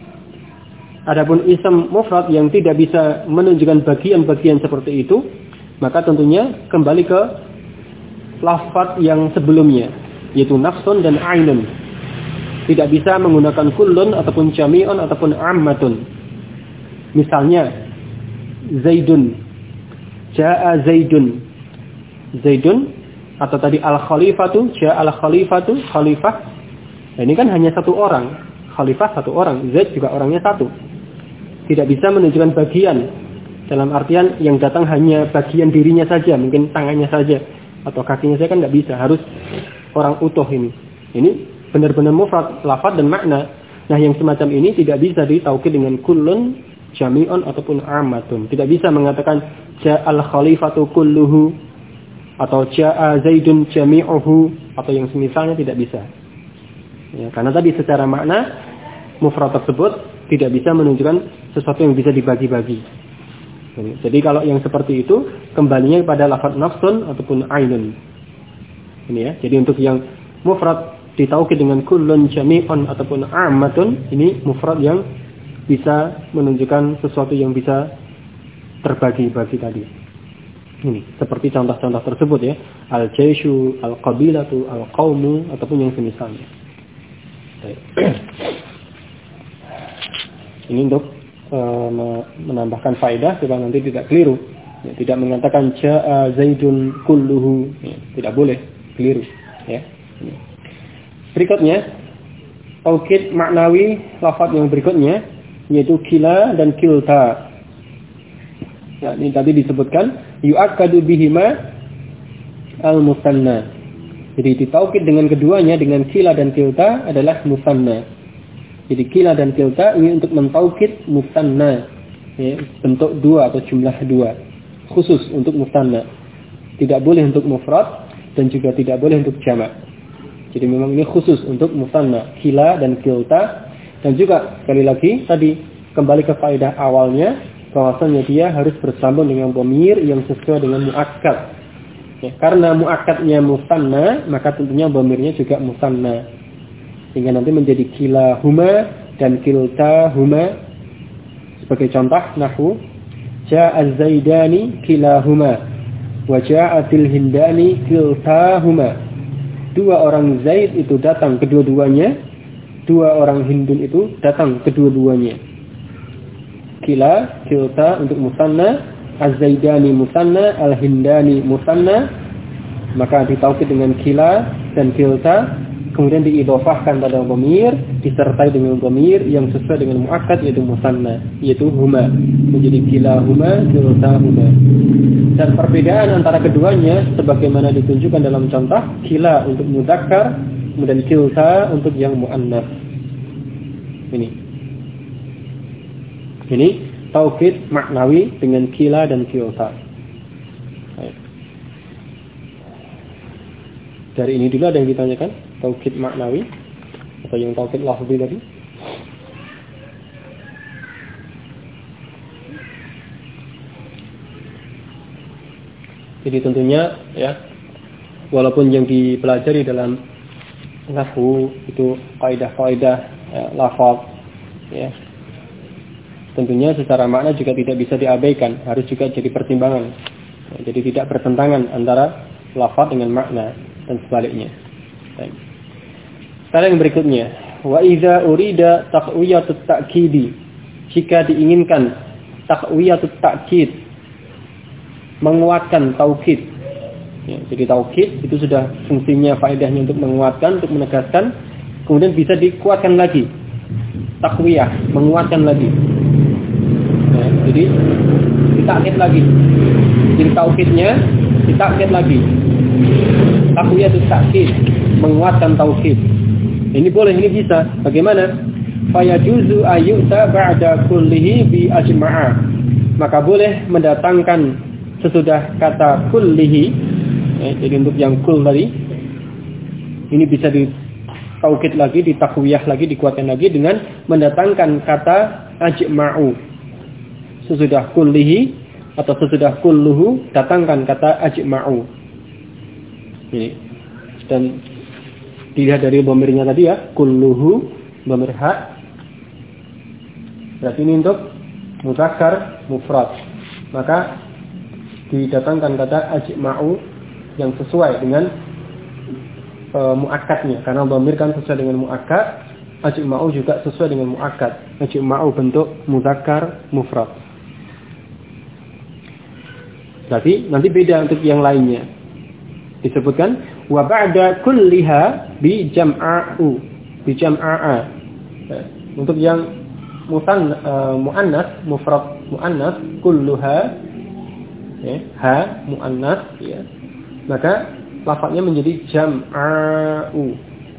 Adapun ism mufrad yang tidak bisa menunjukkan bagian-bagian seperti itu, maka tentunya kembali ke lafaz yang sebelumnya, yaitu nafsun dan ainun. Tidak bisa menggunakan kullun ataupun jami'un ataupun ammatun. Misalnya Zaidun, ja'a Zaidun, Zaidun, atau tadi al-khalifatu, ja'a al-khalifatu, khalifah. Nah, ini kan hanya satu orang, khalifah satu orang, Zaid juga orangnya satu. Tidak bisa menunjukkan bagian, dalam artian yang datang hanya bagian dirinya saja, mungkin tangannya saja atau kakinya saja, kan nggak bisa, harus orang utuh ini. Ini benar-benar mufrad, lafaz dan makna. Nah, yang semacam ini tidak bisa ditaukid dengan kullun, jami'un ataupun ammatun. Tidak bisa mengatakan ja'al khalifatu kulluhu atau ja'a Zaidun jami'uhu atau yang semisalnya, tidak bisa. Ya, karena tadi secara makna mufrad tersebut tidak bisa menunjukkan sesuatu yang bisa dibagi-bagi. Jadi kalau yang seperti itu kembalinya pada lafaz nafsun ataupun ainun. Ini ya. Jadi untuk yang mufrad ditaukid dengan kullun, jami'un ataupun ammatun, ini mufrad yang bisa menunjukkan sesuatu yang bisa terbagi-bagi tadi. Ini seperti contoh-contoh tersebut ya. Al-jaishu, al-qabilatu, al-qaumu ataupun yang semisalnya. Ini untuk menambahkan faedah supaya nanti tidak keliru. Ya, tidak mengatakan ja'a Zaidun kulluhu, ya, tidak boleh keliru. Ya. Berikutnya, taukid maknawi lafaz yang berikutnya yaitu kila dan kilta. Ya, ini tadi disebutkan yu'akkadu bihima al-musanna. Jadi ditaukid dengan keduanya, dengan kila dan kilta adalah musanna. Jadi kila dan kilta ini untuk mentaukid musanna, ya, bentuk dua atau jumlah dua, khusus untuk musanna. Tidak boleh untuk mufrad dan juga tidak boleh untuk jamak. Jadi memang ini khusus untuk musanna, kila dan kilta. Dan juga sekali lagi tadi kembali ke faedah awalnya, bahwasanya dia harus bersambung dengan dhamir yang sesuai dengan muakkad. Ya, karena muakkadnya musanna, maka tentunya dhamirnya juga musanna. Sehingga nanti menjadi kilahuma dan kiltahuma. Sebagai contoh nahwu, ja'az zaidani kilahuma wa ja'atil hindani kiltahuma. Dua orang Zaid itu datang kedua-duanya, dua orang Hindun itu datang kedua-duanya. Kila, kilta untuk musanna, az-zaidani musanna, al-hindani musanna, maka ditaukid dengan kila dan kilta. Kemudian diidhofahkan pada dhamir, disertai dengan dhamir yang sesuai dengan muakkad yaitu musanna, yaitu huma, menjadi kilahuma, kiltahuma. Dan perbedaan antara keduanya sebagaimana ditunjukkan dalam contoh, kila untuk mudzakkar, kemudian kilta untuk yang muannats. Ini taukid maknawi dengan kila dan kilta. Dari ini dulu ada yang ditanyakan? Taukid maknawi atau yang taukid lafzi tadi? Jadi tentunya ya walaupun yang dipelajari dalam nahwu itu kaidah-kaidah lafaz ya. Tentunya secara makna juga tidak bisa diabaikan, harus juga jadi pertimbangan. Jadi tidak bertentangan antara lafaz dengan makna dan sebaliknya. Sekarang yang berikutnya, wa idza urida taqwiyatut ta'kidi. Jika diinginkan taqwiyatut ta'kid, menguatkan taukid. Ya, jadi taukid itu sudah fungsinya, faedahnya untuk menguatkan, untuk menegaskan, kemudian bisa dikuatkan lagi. Taqwiyah, menguatkan lagi. Ya, jadi ditakkid lagi. Jadi taukidnya ditakkid lagi. Taqwiyatut ta'kid, menguatkan taukid. Ini boleh, ini bisa. Bagaimana? Fayajuzu ayyuta ba'da kullihi bi ajma'a. Maka boleh mendatangkan sesudah kata kullihi. Jadi untuk yang kul tadi ini bisa ditaukid lagi, ditakwiyah lagi, dikuatkan lagi dengan mendatangkan kata ajma'u. Sesudah kullihi atau sesudah kulluhu datangkan kata ajma'u. Ini dan dilihat dari dhamirnya tadi ya, kulluhu dhamir ha. Berarti ini untuk mudzakkar mufrad. Maka didatangkan kata ajma'u yang sesuai dengan muakkadnya, karena dhamir kan sesuai dengan muakkad, ajma'u juga sesuai dengan muakkad. Ajma'u bentuk mudzakkar mufrad. Berarti nanti beda untuk yang lainnya. Disebutkan wa ba'da kulliha bi jam'a'u, bi jam'a'a. Untuk yang muannas, mufrad muannas, kulluha ya, ha muannas ya. Maka lafadznya menjadi jam'a'u.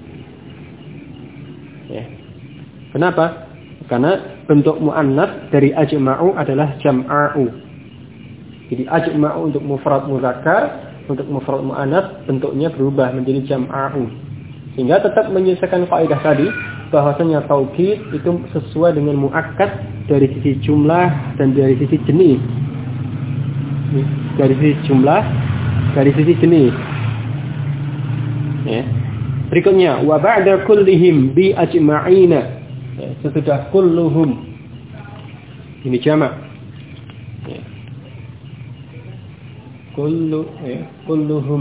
Ya. Kenapa? Karena bentuk muannas dari ajma'u adalah jam'a'u. Jadi ajma'u untuk mufrad muzakkar, untuk mufrad muannas bentuknya berubah menjadi jam'a'u. Sehingga tetap menyelesaikan kaidah tadi bahwasanya taukid itu sesuai dengan muakkad dari sisi jumlah dan dari sisi jenis. Dari sisi jumlah, dari sisi jenis. Ya. Berikutnya wa ba'da kullihim bi ajma'ina. Ya, sesudah kulluhum. Ini jamak. Ya. Kulluhum.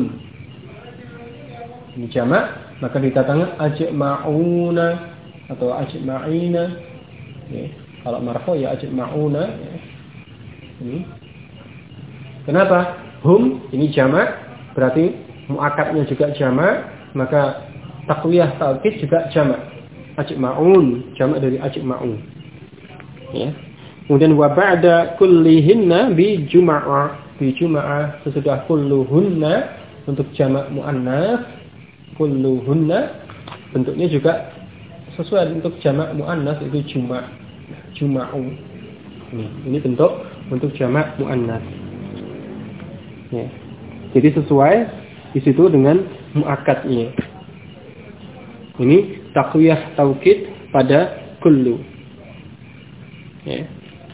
Ini jamak, maka didatangkan ajma'una atau ajma'ina. Ya. Kalau marfu ya ajma'una. Ya. Ini. Kenapa? Hum ini jamak, berarti muakkadnya juga jamak, maka takwiyah taukid juga jamak. Ajma'un, jamak dari ajma'un. Ya. Kemudian wa ba'da kullihinna bi juma'a, bi juma'a sesudah kulluhunna untuk jamak muannas, kulluhunna bentuknya juga sesuai untuk jamak muannas itu juma'u. Ini bentuk untuk jamak muannas. Ya. Jadi sesuai di situ dengan muakkadnya. Ini takwiyah taukid pada kullu. Ya.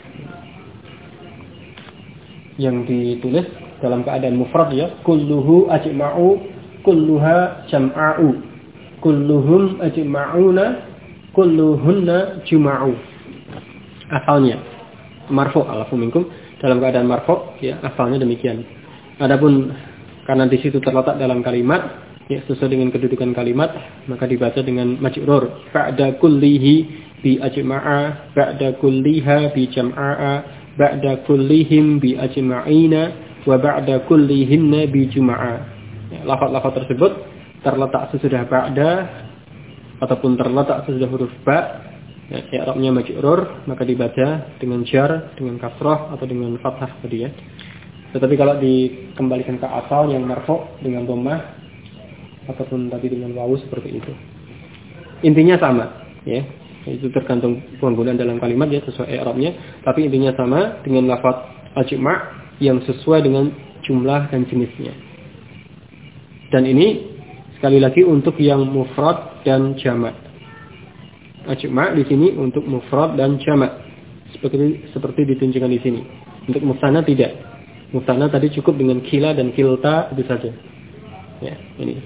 Yang ditulis dalam keadaan mufrad ya, kulluhu ajma'u, kulluha jam'a'u, kulluhum ajma'una, kulluhunna juma'u. Asalnya marfu alafu minkum dalam keadaan marfu ya, asalnya demikian. Adapun karena di situ terletak dalam kalimat ya, sesuai dengan kedudukan kalimat, maka dibaca dengan majrur. Ba'da kullihi bi ajma'a, ba'da kulliha bi jam'a'a, ba'da kullihim bi ajma'ina, wa ba'da kullihinna bi juma'a. Ya, lafaz-lafaz tersebut terletak sesudah ba'da ataupun terletak sesudah huruf ba, ya, i'rabnya majrur, maka dibaca dengan jar, dengan kasrah atau dengan fathah tadi ya. Tetapi kalau dikembalikan ke asal yang marfu dengan dhammah ataupun tadi dengan wawu seperti itu. Intinya sama, ya. Itu tergantung penggunaan dalam kalimat ya, sesuai i'rabnya, tapi intinya sama dengan lafaz ajma' yang sesuai dengan jumlah dan jenisnya. Dan ini sekali lagi untuk yang mufrad dan jamak. Ajma' di sini untuk mufrad dan jamak. Seperti ditunjukkan di sini. Untuk musanna tidak. Musanna tadi cukup dengan kila dan kilta itu saja. Ya, ini.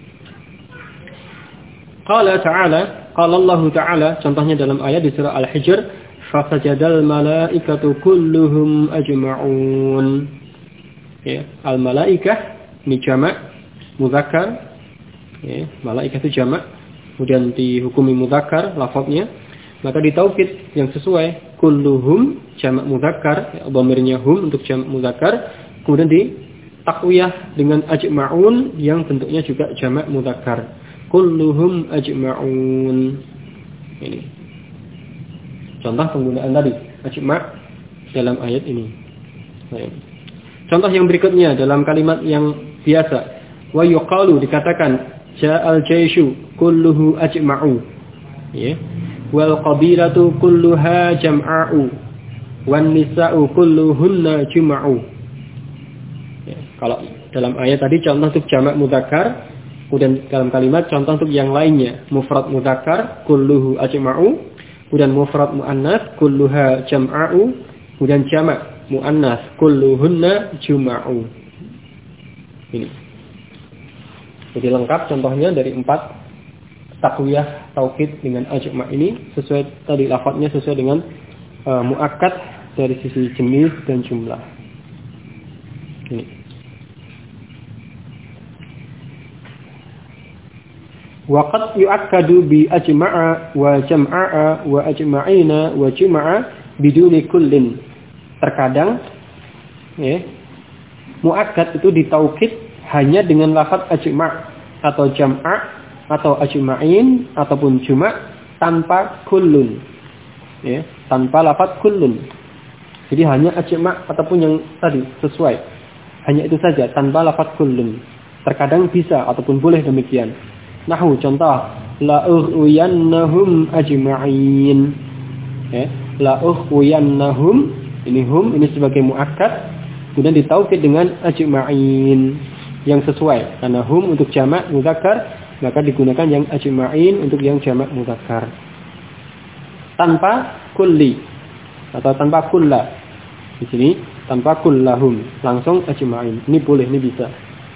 Qala ta'ala, qala Allah Ta'ala, contohnya dalam ayat di surah Al-Hijr, fasajadal malaikatu kulluhum ajma'un. Ya, al-malaikah ini jamak mudzakkar. Ya, malaikah itu jamak, kemudian dihukumi mudzakkar lafadznya, maka ditaukid yang sesuai, kulluhum jamak mudzakkar, dhamirnya hum untuk jamak mudzakkar, kemudian ditakwiyah dengan ajma'un yang bentuknya juga jamak mudzakkar. Kulluhum ajma'un. Ini contoh penggunaan tadi ajma' dalam ayat ini. Contoh yang berikutnya dalam kalimat yang biasa, wa yuqalu dikatakan ja'al jaishu kulluhu ajma'u. Ya. Wal qabilatu kulluha jam'a'u. Wan nisa'u kulluhunna juma'u. Ya. Kalau dalam ayat tadi contoh untuk jamak mudzakkar, kemudian dalam kalimat contoh untuk yang lainnya, mufrad mudzakkar kulluhu ajma'u, kemudian mufrad muannas kulluha jam'a'u, kemudian jamak muannas kulluhunna juma'u. Ini. Jadi lengkap contohnya dari 4 takwiyah taukid dengan ajma' ini sesuai tadi lafadznya sesuai dengan muakkad dari sisi jenis dan jumlah. Ini. Waqad yu'akkadu bi ajma'a wa jam'a wa ajma'ina wa juma'a biduni kullin. Terkadang ya, muakkad itu ditaukid hanya dengan lafaz ajma' atau jam'a atau ajma'in ataupun juma' tanpa kullun. Ya, tanpa lafaz kullun. Jadi hanya ajma' ataupun yang tadi sesuai. Hanya itu saja tanpa lafaz kullun. Terkadang bisa ataupun boleh demikian. Nahu contoh la ughwiyannahum ajma'in. Ya, la ughwiyannahum ini hum ini sebagai muakkad kemudian ditaukid dengan ajma'in yang sesuai karena hum untuk jamak mudzakkar maka digunakan yang ajma'in untuk yang jamak mudzakkar tanpa kulli atau tanpa kulla. Di sini tanpa kullahum langsung ajma'in. Ini boleh, ini bisa.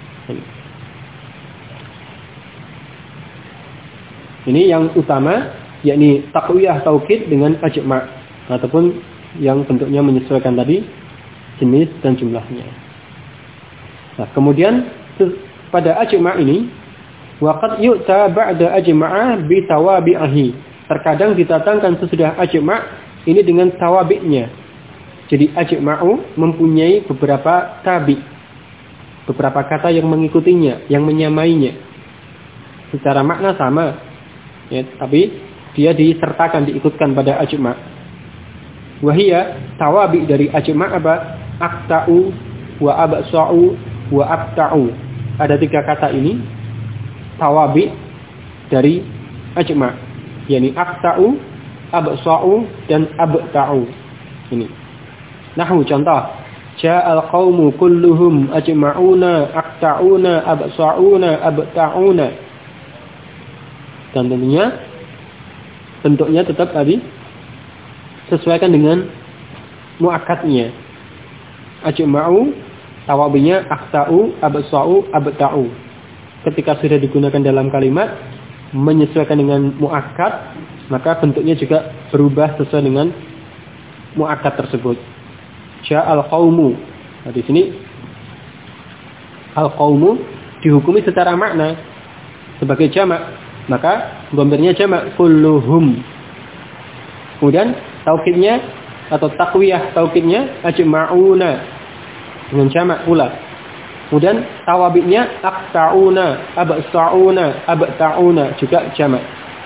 Ini yang utama, yakni takwiyah taukid dengan ajma' ataupun yang bentuknya menyesuaikan tadi jenis dan jumlahnya. Nah, kemudian pada ajma' ini waqad yu'ta ba'da ajma'ah bi tawabi'ihi. Terkadang didatangkan sesudah ajma' ini dengan tawabi'nya. Jadi ajma'u mempunyai beberapa tabi, beberapa kata yang mengikutinya, yang menyamainya. Secara makna sama. Ya, tapi dia disertakan, diikutkan pada ajma'. Wahia tawabi dari ajma' apa? Akta'u wa absa'u wa abta'u. Ada 3 kata ini tawabi dari ajma', yakni akta'u, absa'u dan abta'u. Ini. Nahwu contoh, ja'al qaumu kulluhum ajma'una akta'una absa'una abta'una. Dan tentunya bentuknya tetap tadi sesuaikan dengan muakkadnya. Ajma'u tawabinya akta'u, absa'u, abta'u. Ketika sudah digunakan dalam kalimat menyesuaikan dengan muakkad, maka bentuknya juga berubah sesuai dengan muakkad tersebut. Ja'al qaumu. Nah, di sini al-qaumu dihukumi secara makna sebagai jamak. Maka dhamirnya jamak kulluhum. Kemudian taukidnya atau takwiyah taukidnya ajma'una dengan jamak pula. Kemudian tawabi'nya aqta'una, absa'una, abta'una juga jamak.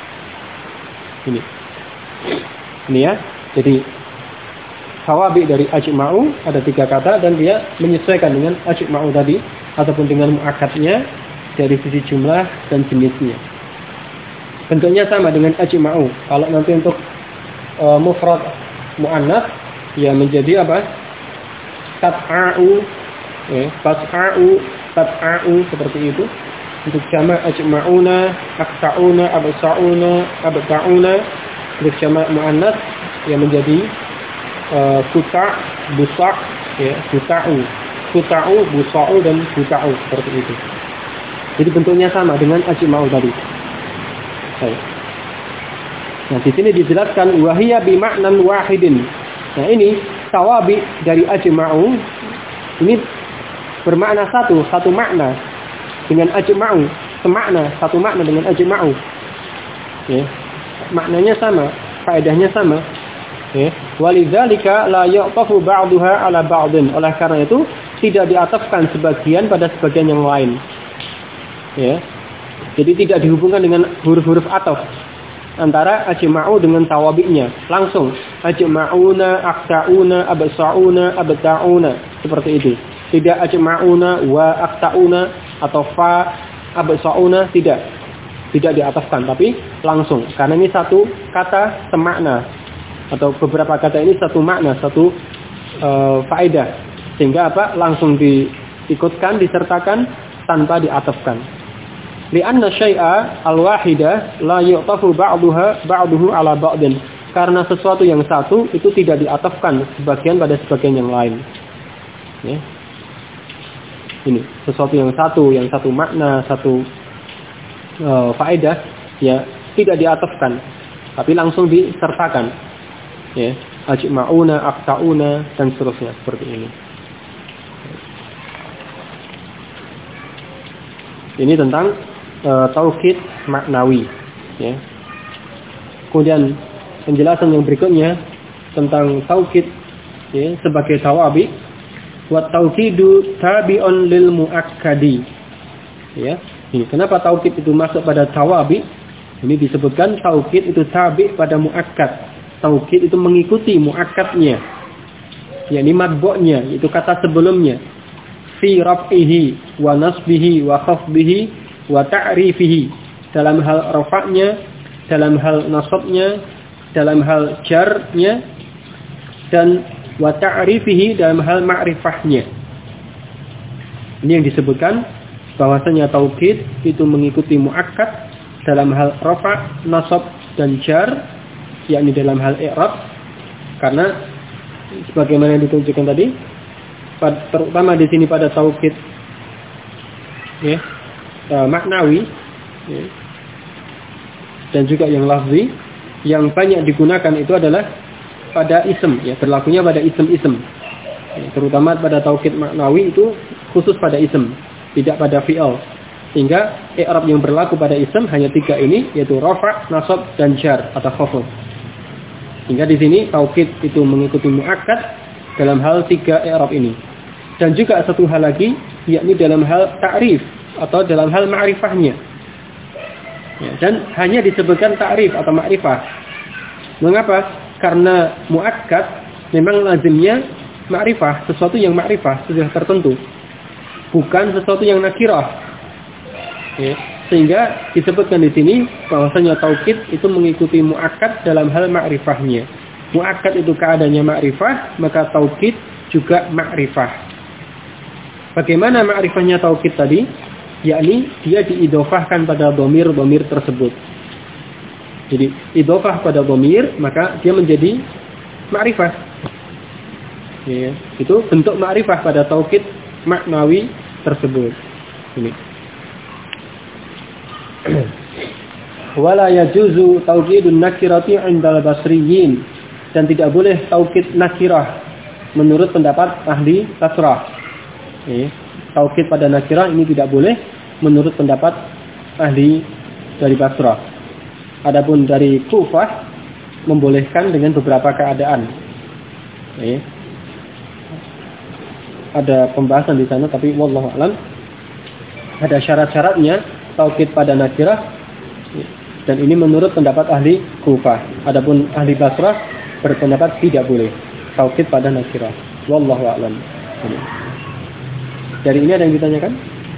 Ini ya. Jadi tawabi dari ajma'u ada 3 kata dan dia menyesuaikan dengan ajma'u tadi ataupun dengan muakkadnya dari sisi jumlah dan jenisnya. Bentuknya sama dengan ajma'u. Kalau nanti untuk mufrad muannas ya menjadi apa? Tat'a'u, fat'a'u, tat'a'u seperti itu. Untuk jamak ajma'una, aqta'una, absa'una, abta'una. Untuk jamak muannas ya menjadi kuta', busa', ya, kuta'u, busa'u dan buta'u seperti itu. Jadi bentuknya sama dengan ajma'u tadi. Baik. Nah, di sini dijelaskan wahiyya bi ma'nan wahidin. Nah, ini tawabi dari ajma'u ini bermakna satu makna dengan ajma'u, satu makna dengan ajma'u. Ya. Maknanya sama, faedahnya sama. Ya. Walidzalika la yu'tafu ba'daha 'ala ba'din. Oleh karena itu tidak diatafkan sebagian pada sebagian yang lain. Ya. Jadi tidak dihubungkan dengan huruf-huruf ataf antara ajma'u dengan tawabi'nya. Langsung ajma'una, aqta'una, absa'una, abta'una, seperti itu. Tidak ajma'una wa aqta'una atau fa absa'una, tidak diatafkan, tapi langsung. Karena ini satu kata semakna atau beberapa kata ini satu makna, satu faedah. Sehingga apa? Langsung diikutkan, disertakan tanpa diatafkan. Li'anna syai'a al-wahidah la yu'tafu ba'duhu 'ala ba'din. Karena sesuatu yang satu itu tidak diatafkan sebagian pada sebagian yang lain. Ya. Ini sesuatu yang satu makna, satu faedah, ya tidak diatafkan, tapi langsung disertakan. Ya, ajma'una, aqta'una dan seterusnya seperti ini. Ini tentang taukid maknawi. Ya. Kemudian penjelasan yang berikutnya tentang taukid, ya, sebagai tawabi. Wa taukidu tabi'un lil muakkadi. Ya. Ini kenapa taukid itu masuk pada tawabi? Ini disebutkan taukid itu tabi' pada muakkad. Taukid itu mengikuti muakkadnya. yakni matbu'nya, itu kata sebelumnya. Fi raf'ihi wa nasbihi wa khafdihi wa ta'rifihi. Dalam hal rafa'nya, dalam hal nasabnya, dalam hal jarnya, dan wa ta'rifihi dalam hal ma'rifahnya. Ini yang disebutkan bahwasanya taukid itu mengikuti muakkad dalam hal rafa', nasab dan jar, yakni dalam hal i'rab, karena sebagaimana yang ditunjukkan tadi, terutama di sini pada taukid ya, maknawi ya, dan juga yang lafzi, yang banyak digunakan itu adalah pada ism ya, berlakunya pada ism-ism ya, terutama pada taukid maknawi itu khusus pada ism, tidak pada fi'al. Sehingga i'rab yang berlaku pada ism hanya 3 ini, yaitu rafa', nasab dan jar atau khafd. Hingga di sini taukid itu mengikuti muakkad dalam hal 3 i'rab ini. Dan juga satu hal lagi, yakni dalam hal ta'rif atau dalam hal ma'rifahnya. Ya, dan hanya disebutkan ta'rif atau ma'rifah. Mengapa? Karena muakkad memang lazimnya ma'rifah, sesuatu yang ma'rifah sudah tertentu, bukan sesuatu yang nakirah. Ya, sehingga disebutkan di sini bahwasanya taukid itu mengikuti muakkad dalam hal ma'rifahnya. Muakkad itu keadaannya ma'rifah, maka taukid juga ma'rifah. Bagaimana ma'rifahnya taukid tadi? Yakni dia diidhofahkan pada dhamir-dhamir tersebut. Jadi idhofah pada dhamir, maka dia menjadi ma'rifah. Ya, itu bentuk ma'rifah pada taukid maknawi tersebut. Ini. Wala yajuzu taukidun nakirati 'indal basriyin, dan tidak boleh taukid nakirah menurut pendapat ahli Basrah. Taukid pada nakirah ini tidak boleh menurut pendapat ahli dari Basrah. Adapun dari Kufah membolehkan dengan beberapa keadaan. Ada pembahasan di sana, tapi wallahu a'lam ada syarat-syaratnya taukid pada nakirah, dan ini menurut pendapat ahli Kufah. Adapun ahli Basrah berpendapat tidak boleh taukid pada nakirah. Wallahu a'lam. Dari ini ada yang ditanyakan?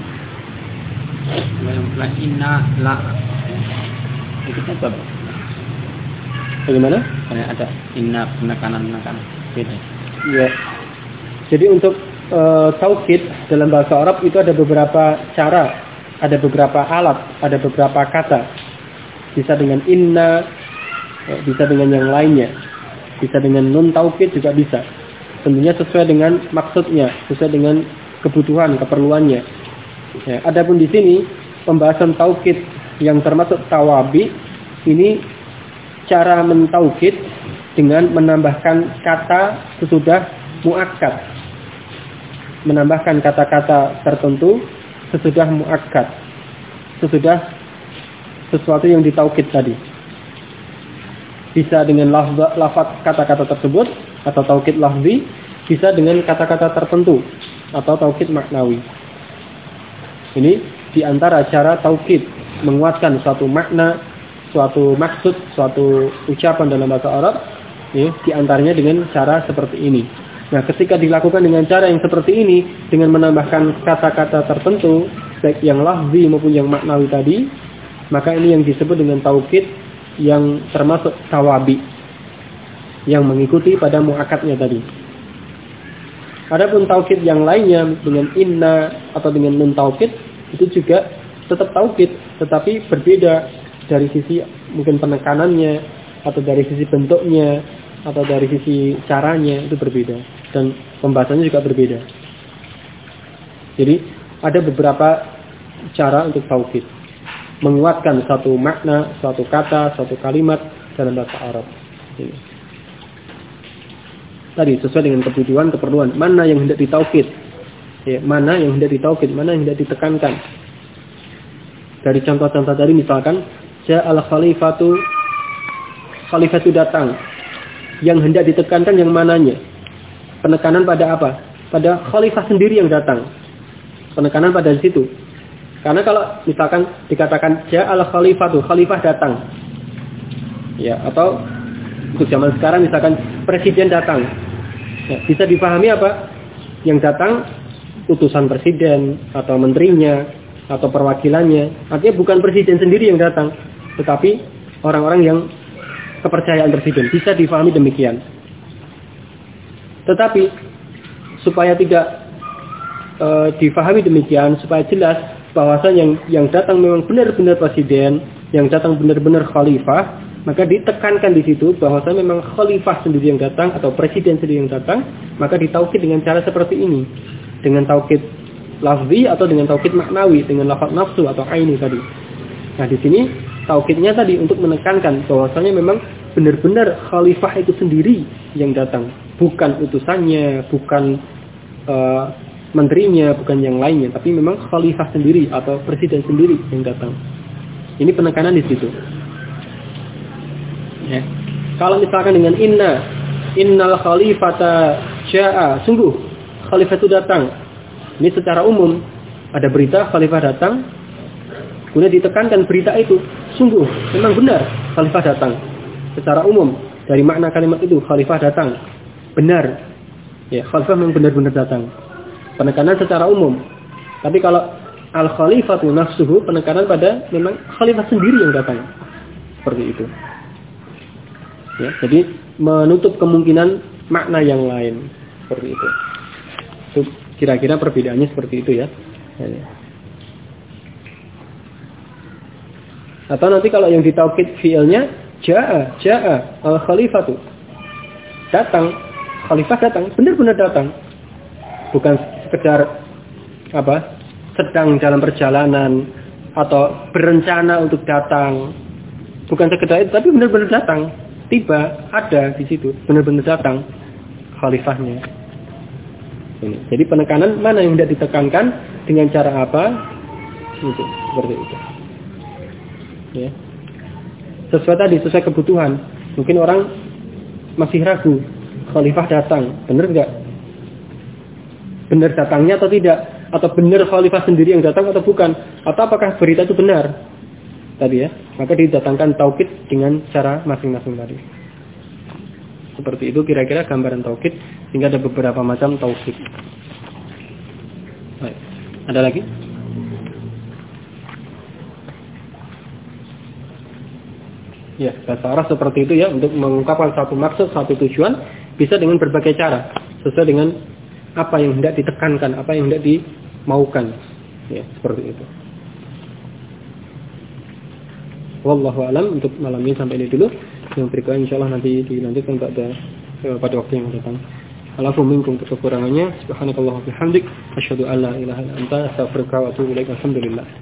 La inna la itu apa? Bagaimana? Ada inna penekanan beda. Ya. Jadi untuk taukid dalam bahasa Arab itu ada beberapa cara, ada beberapa alat, ada beberapa kata. Bisa dengan inna, bisa dengan yang lainnya. Bisa dengan nun taukid juga bisa. Tentunya sesuai dengan maksudnya, sesuai dengan kebutuhan, keperluannya. Ya, adapun di sini pembahasan taukid yang termasuk tawabi, ini cara mentaukid dengan menambahkan kata sesudah muakkad. Menambahkan kata-kata tertentu sesudah muakkad. Sesudah sesuatu yang ditaukid tadi. Bisa dengan lafaz kata-kata tersebut atau taukid lafzi, bisa dengan kata-kata tertentu atau taukid maknawi. Ini di antara cara taukid, menguatkan suatu makna, suatu maksud, suatu ucapan dalam bahasa Arab, ya, di antaranya dengan cara seperti ini. Nah, ketika dilakukan dengan cara yang seperti ini, dengan menambahkan kata-kata tertentu, baik yang lafzi maupun yang maknawi tadi, maka ini yang disebut dengan taukid yang termasuk tawabi, yang mengikuti pada muakkadnya tadi. Adapun taukid yang lainnya dengan inna atau dengan nun taukid, itu juga tetap taukid, tetapi berbeda dari sisi mungkin penekanannya, atau dari sisi bentuknya, atau dari sisi caranya, itu berbeda. Dan pembahasannya juga berbeda. Jadi ada beberapa cara untuk taukid, menguatkan satu makna, suatu kata, suatu kalimat dalam bahasa Arab. Ini. Tadi sesuai dengan keperluan, mana yang hendak ditaukid, ya, mana yang hendak ditaukid, mana yang hendak ditekankan. Dari contoh-contoh tadi misalkan, ja'al khalifatu datang, yang hendak ditekankan yang mananya? Penekanan pada apa? Pada khalifah sendiri yang datang. Penekanan pada situ. Karena kalau misalkan dikatakan ja'al khalifatu, khalifah datang. Ya, atau untuk zaman sekarang misalkan presiden datang. Ya, bisa dipahami apa? Yang datang utusan presiden atau menterinya atau perwakilannya. Artinya bukan presiden sendiri yang datang, tetapi orang-orang yang kepercayaan presiden. Bisa dipahami demikian. Tetapi supaya tidak difahami demikian, supaya jelas bahwasanya yang datang memang benar-benar presiden, yang datang benar-benar khalifah, maka ditekankan di situ bahwasanya memang khalifah sendiri yang datang atau presiden sendiri yang datang, maka ditaukid dengan cara seperti ini, dengan taukid lafzi atau dengan taukid maknawi, dengan lafaz nafsu atau aini tadi. Nah, di sini taukidnya tadi untuk menekankan bahwasanya memang benar-benar khalifah itu sendiri yang datang, bukan utusannya, bukan menterinya, bukan yang lainnya, tapi memang khalifah sendiri atau presiden sendiri yang datang. Ini penekanan di situ. Ya. Kalau misalkan dengan innal khalifata jaa, sungguh khalifah itu datang. Ini secara umum, ada berita khalifah datang, kemudian ditekankan berita itu, sungguh memang benar khalifah datang. Secara umum, dari makna kalimat itu, khalifah datang, benar. Ya, khalifah memang benar-benar datang. Penekanan secara umum. Tapi kalau al-khalifatu nafsuhu, penekanan pada memang khalifah sendiri yang datang. Seperti itu. Ya, jadi menutup kemungkinan makna yang lain. Seperti itu. Itu kira-kira perbedaannya seperti itu ya. Atau nanti kalau yang ditaukid fi'ilnya Ja'a al-khalifatu, datang, khalifah datang, benar-benar datang, bukan sekedar sedang dalam perjalanan atau berencana untuk datang, bukan sekedar itu, tapi benar-benar datang, tiba, ada di situ, benar-benar datang khalifahnya. Ini. Jadi penekanan mana yang hendak ditekankan dengan cara apa? Itu, seperti itu. Ya. Sesuai kebutuhan. Mungkin orang masih ragu, khalifah datang, benar enggak? Benar datangnya atau tidak? Atau benar khalifah sendiri yang datang atau bukan? Atau apakah berita itu benar? Tadi ya, maka didatangkan taukid dengan cara masing-masing tadi. Seperti itu kira-kira gambaran taukid, sehingga ada beberapa macam taukid. Baik. Ada lagi? Ya, bahasa Arab seperti itu ya, untuk mengungkapkan satu maksud, satu tujuan, bisa dengan berbagai cara, sesuai dengan apa yang hendak ditekankan, apa yang hendak dimaukan. Ya, seperti itu. Wallahu a'lam. Untuk malam ini sampai ini dulu. Yang berikutnya insyaallah nanti dilanjutkan pada waktu yang datang. Alafu minkum kekurangannya. Subhanakallahumma wa bihamdik, asyhadu an la ilaha illa anta, astaghfiruka wa atubu ilaik. Alhamdulillah.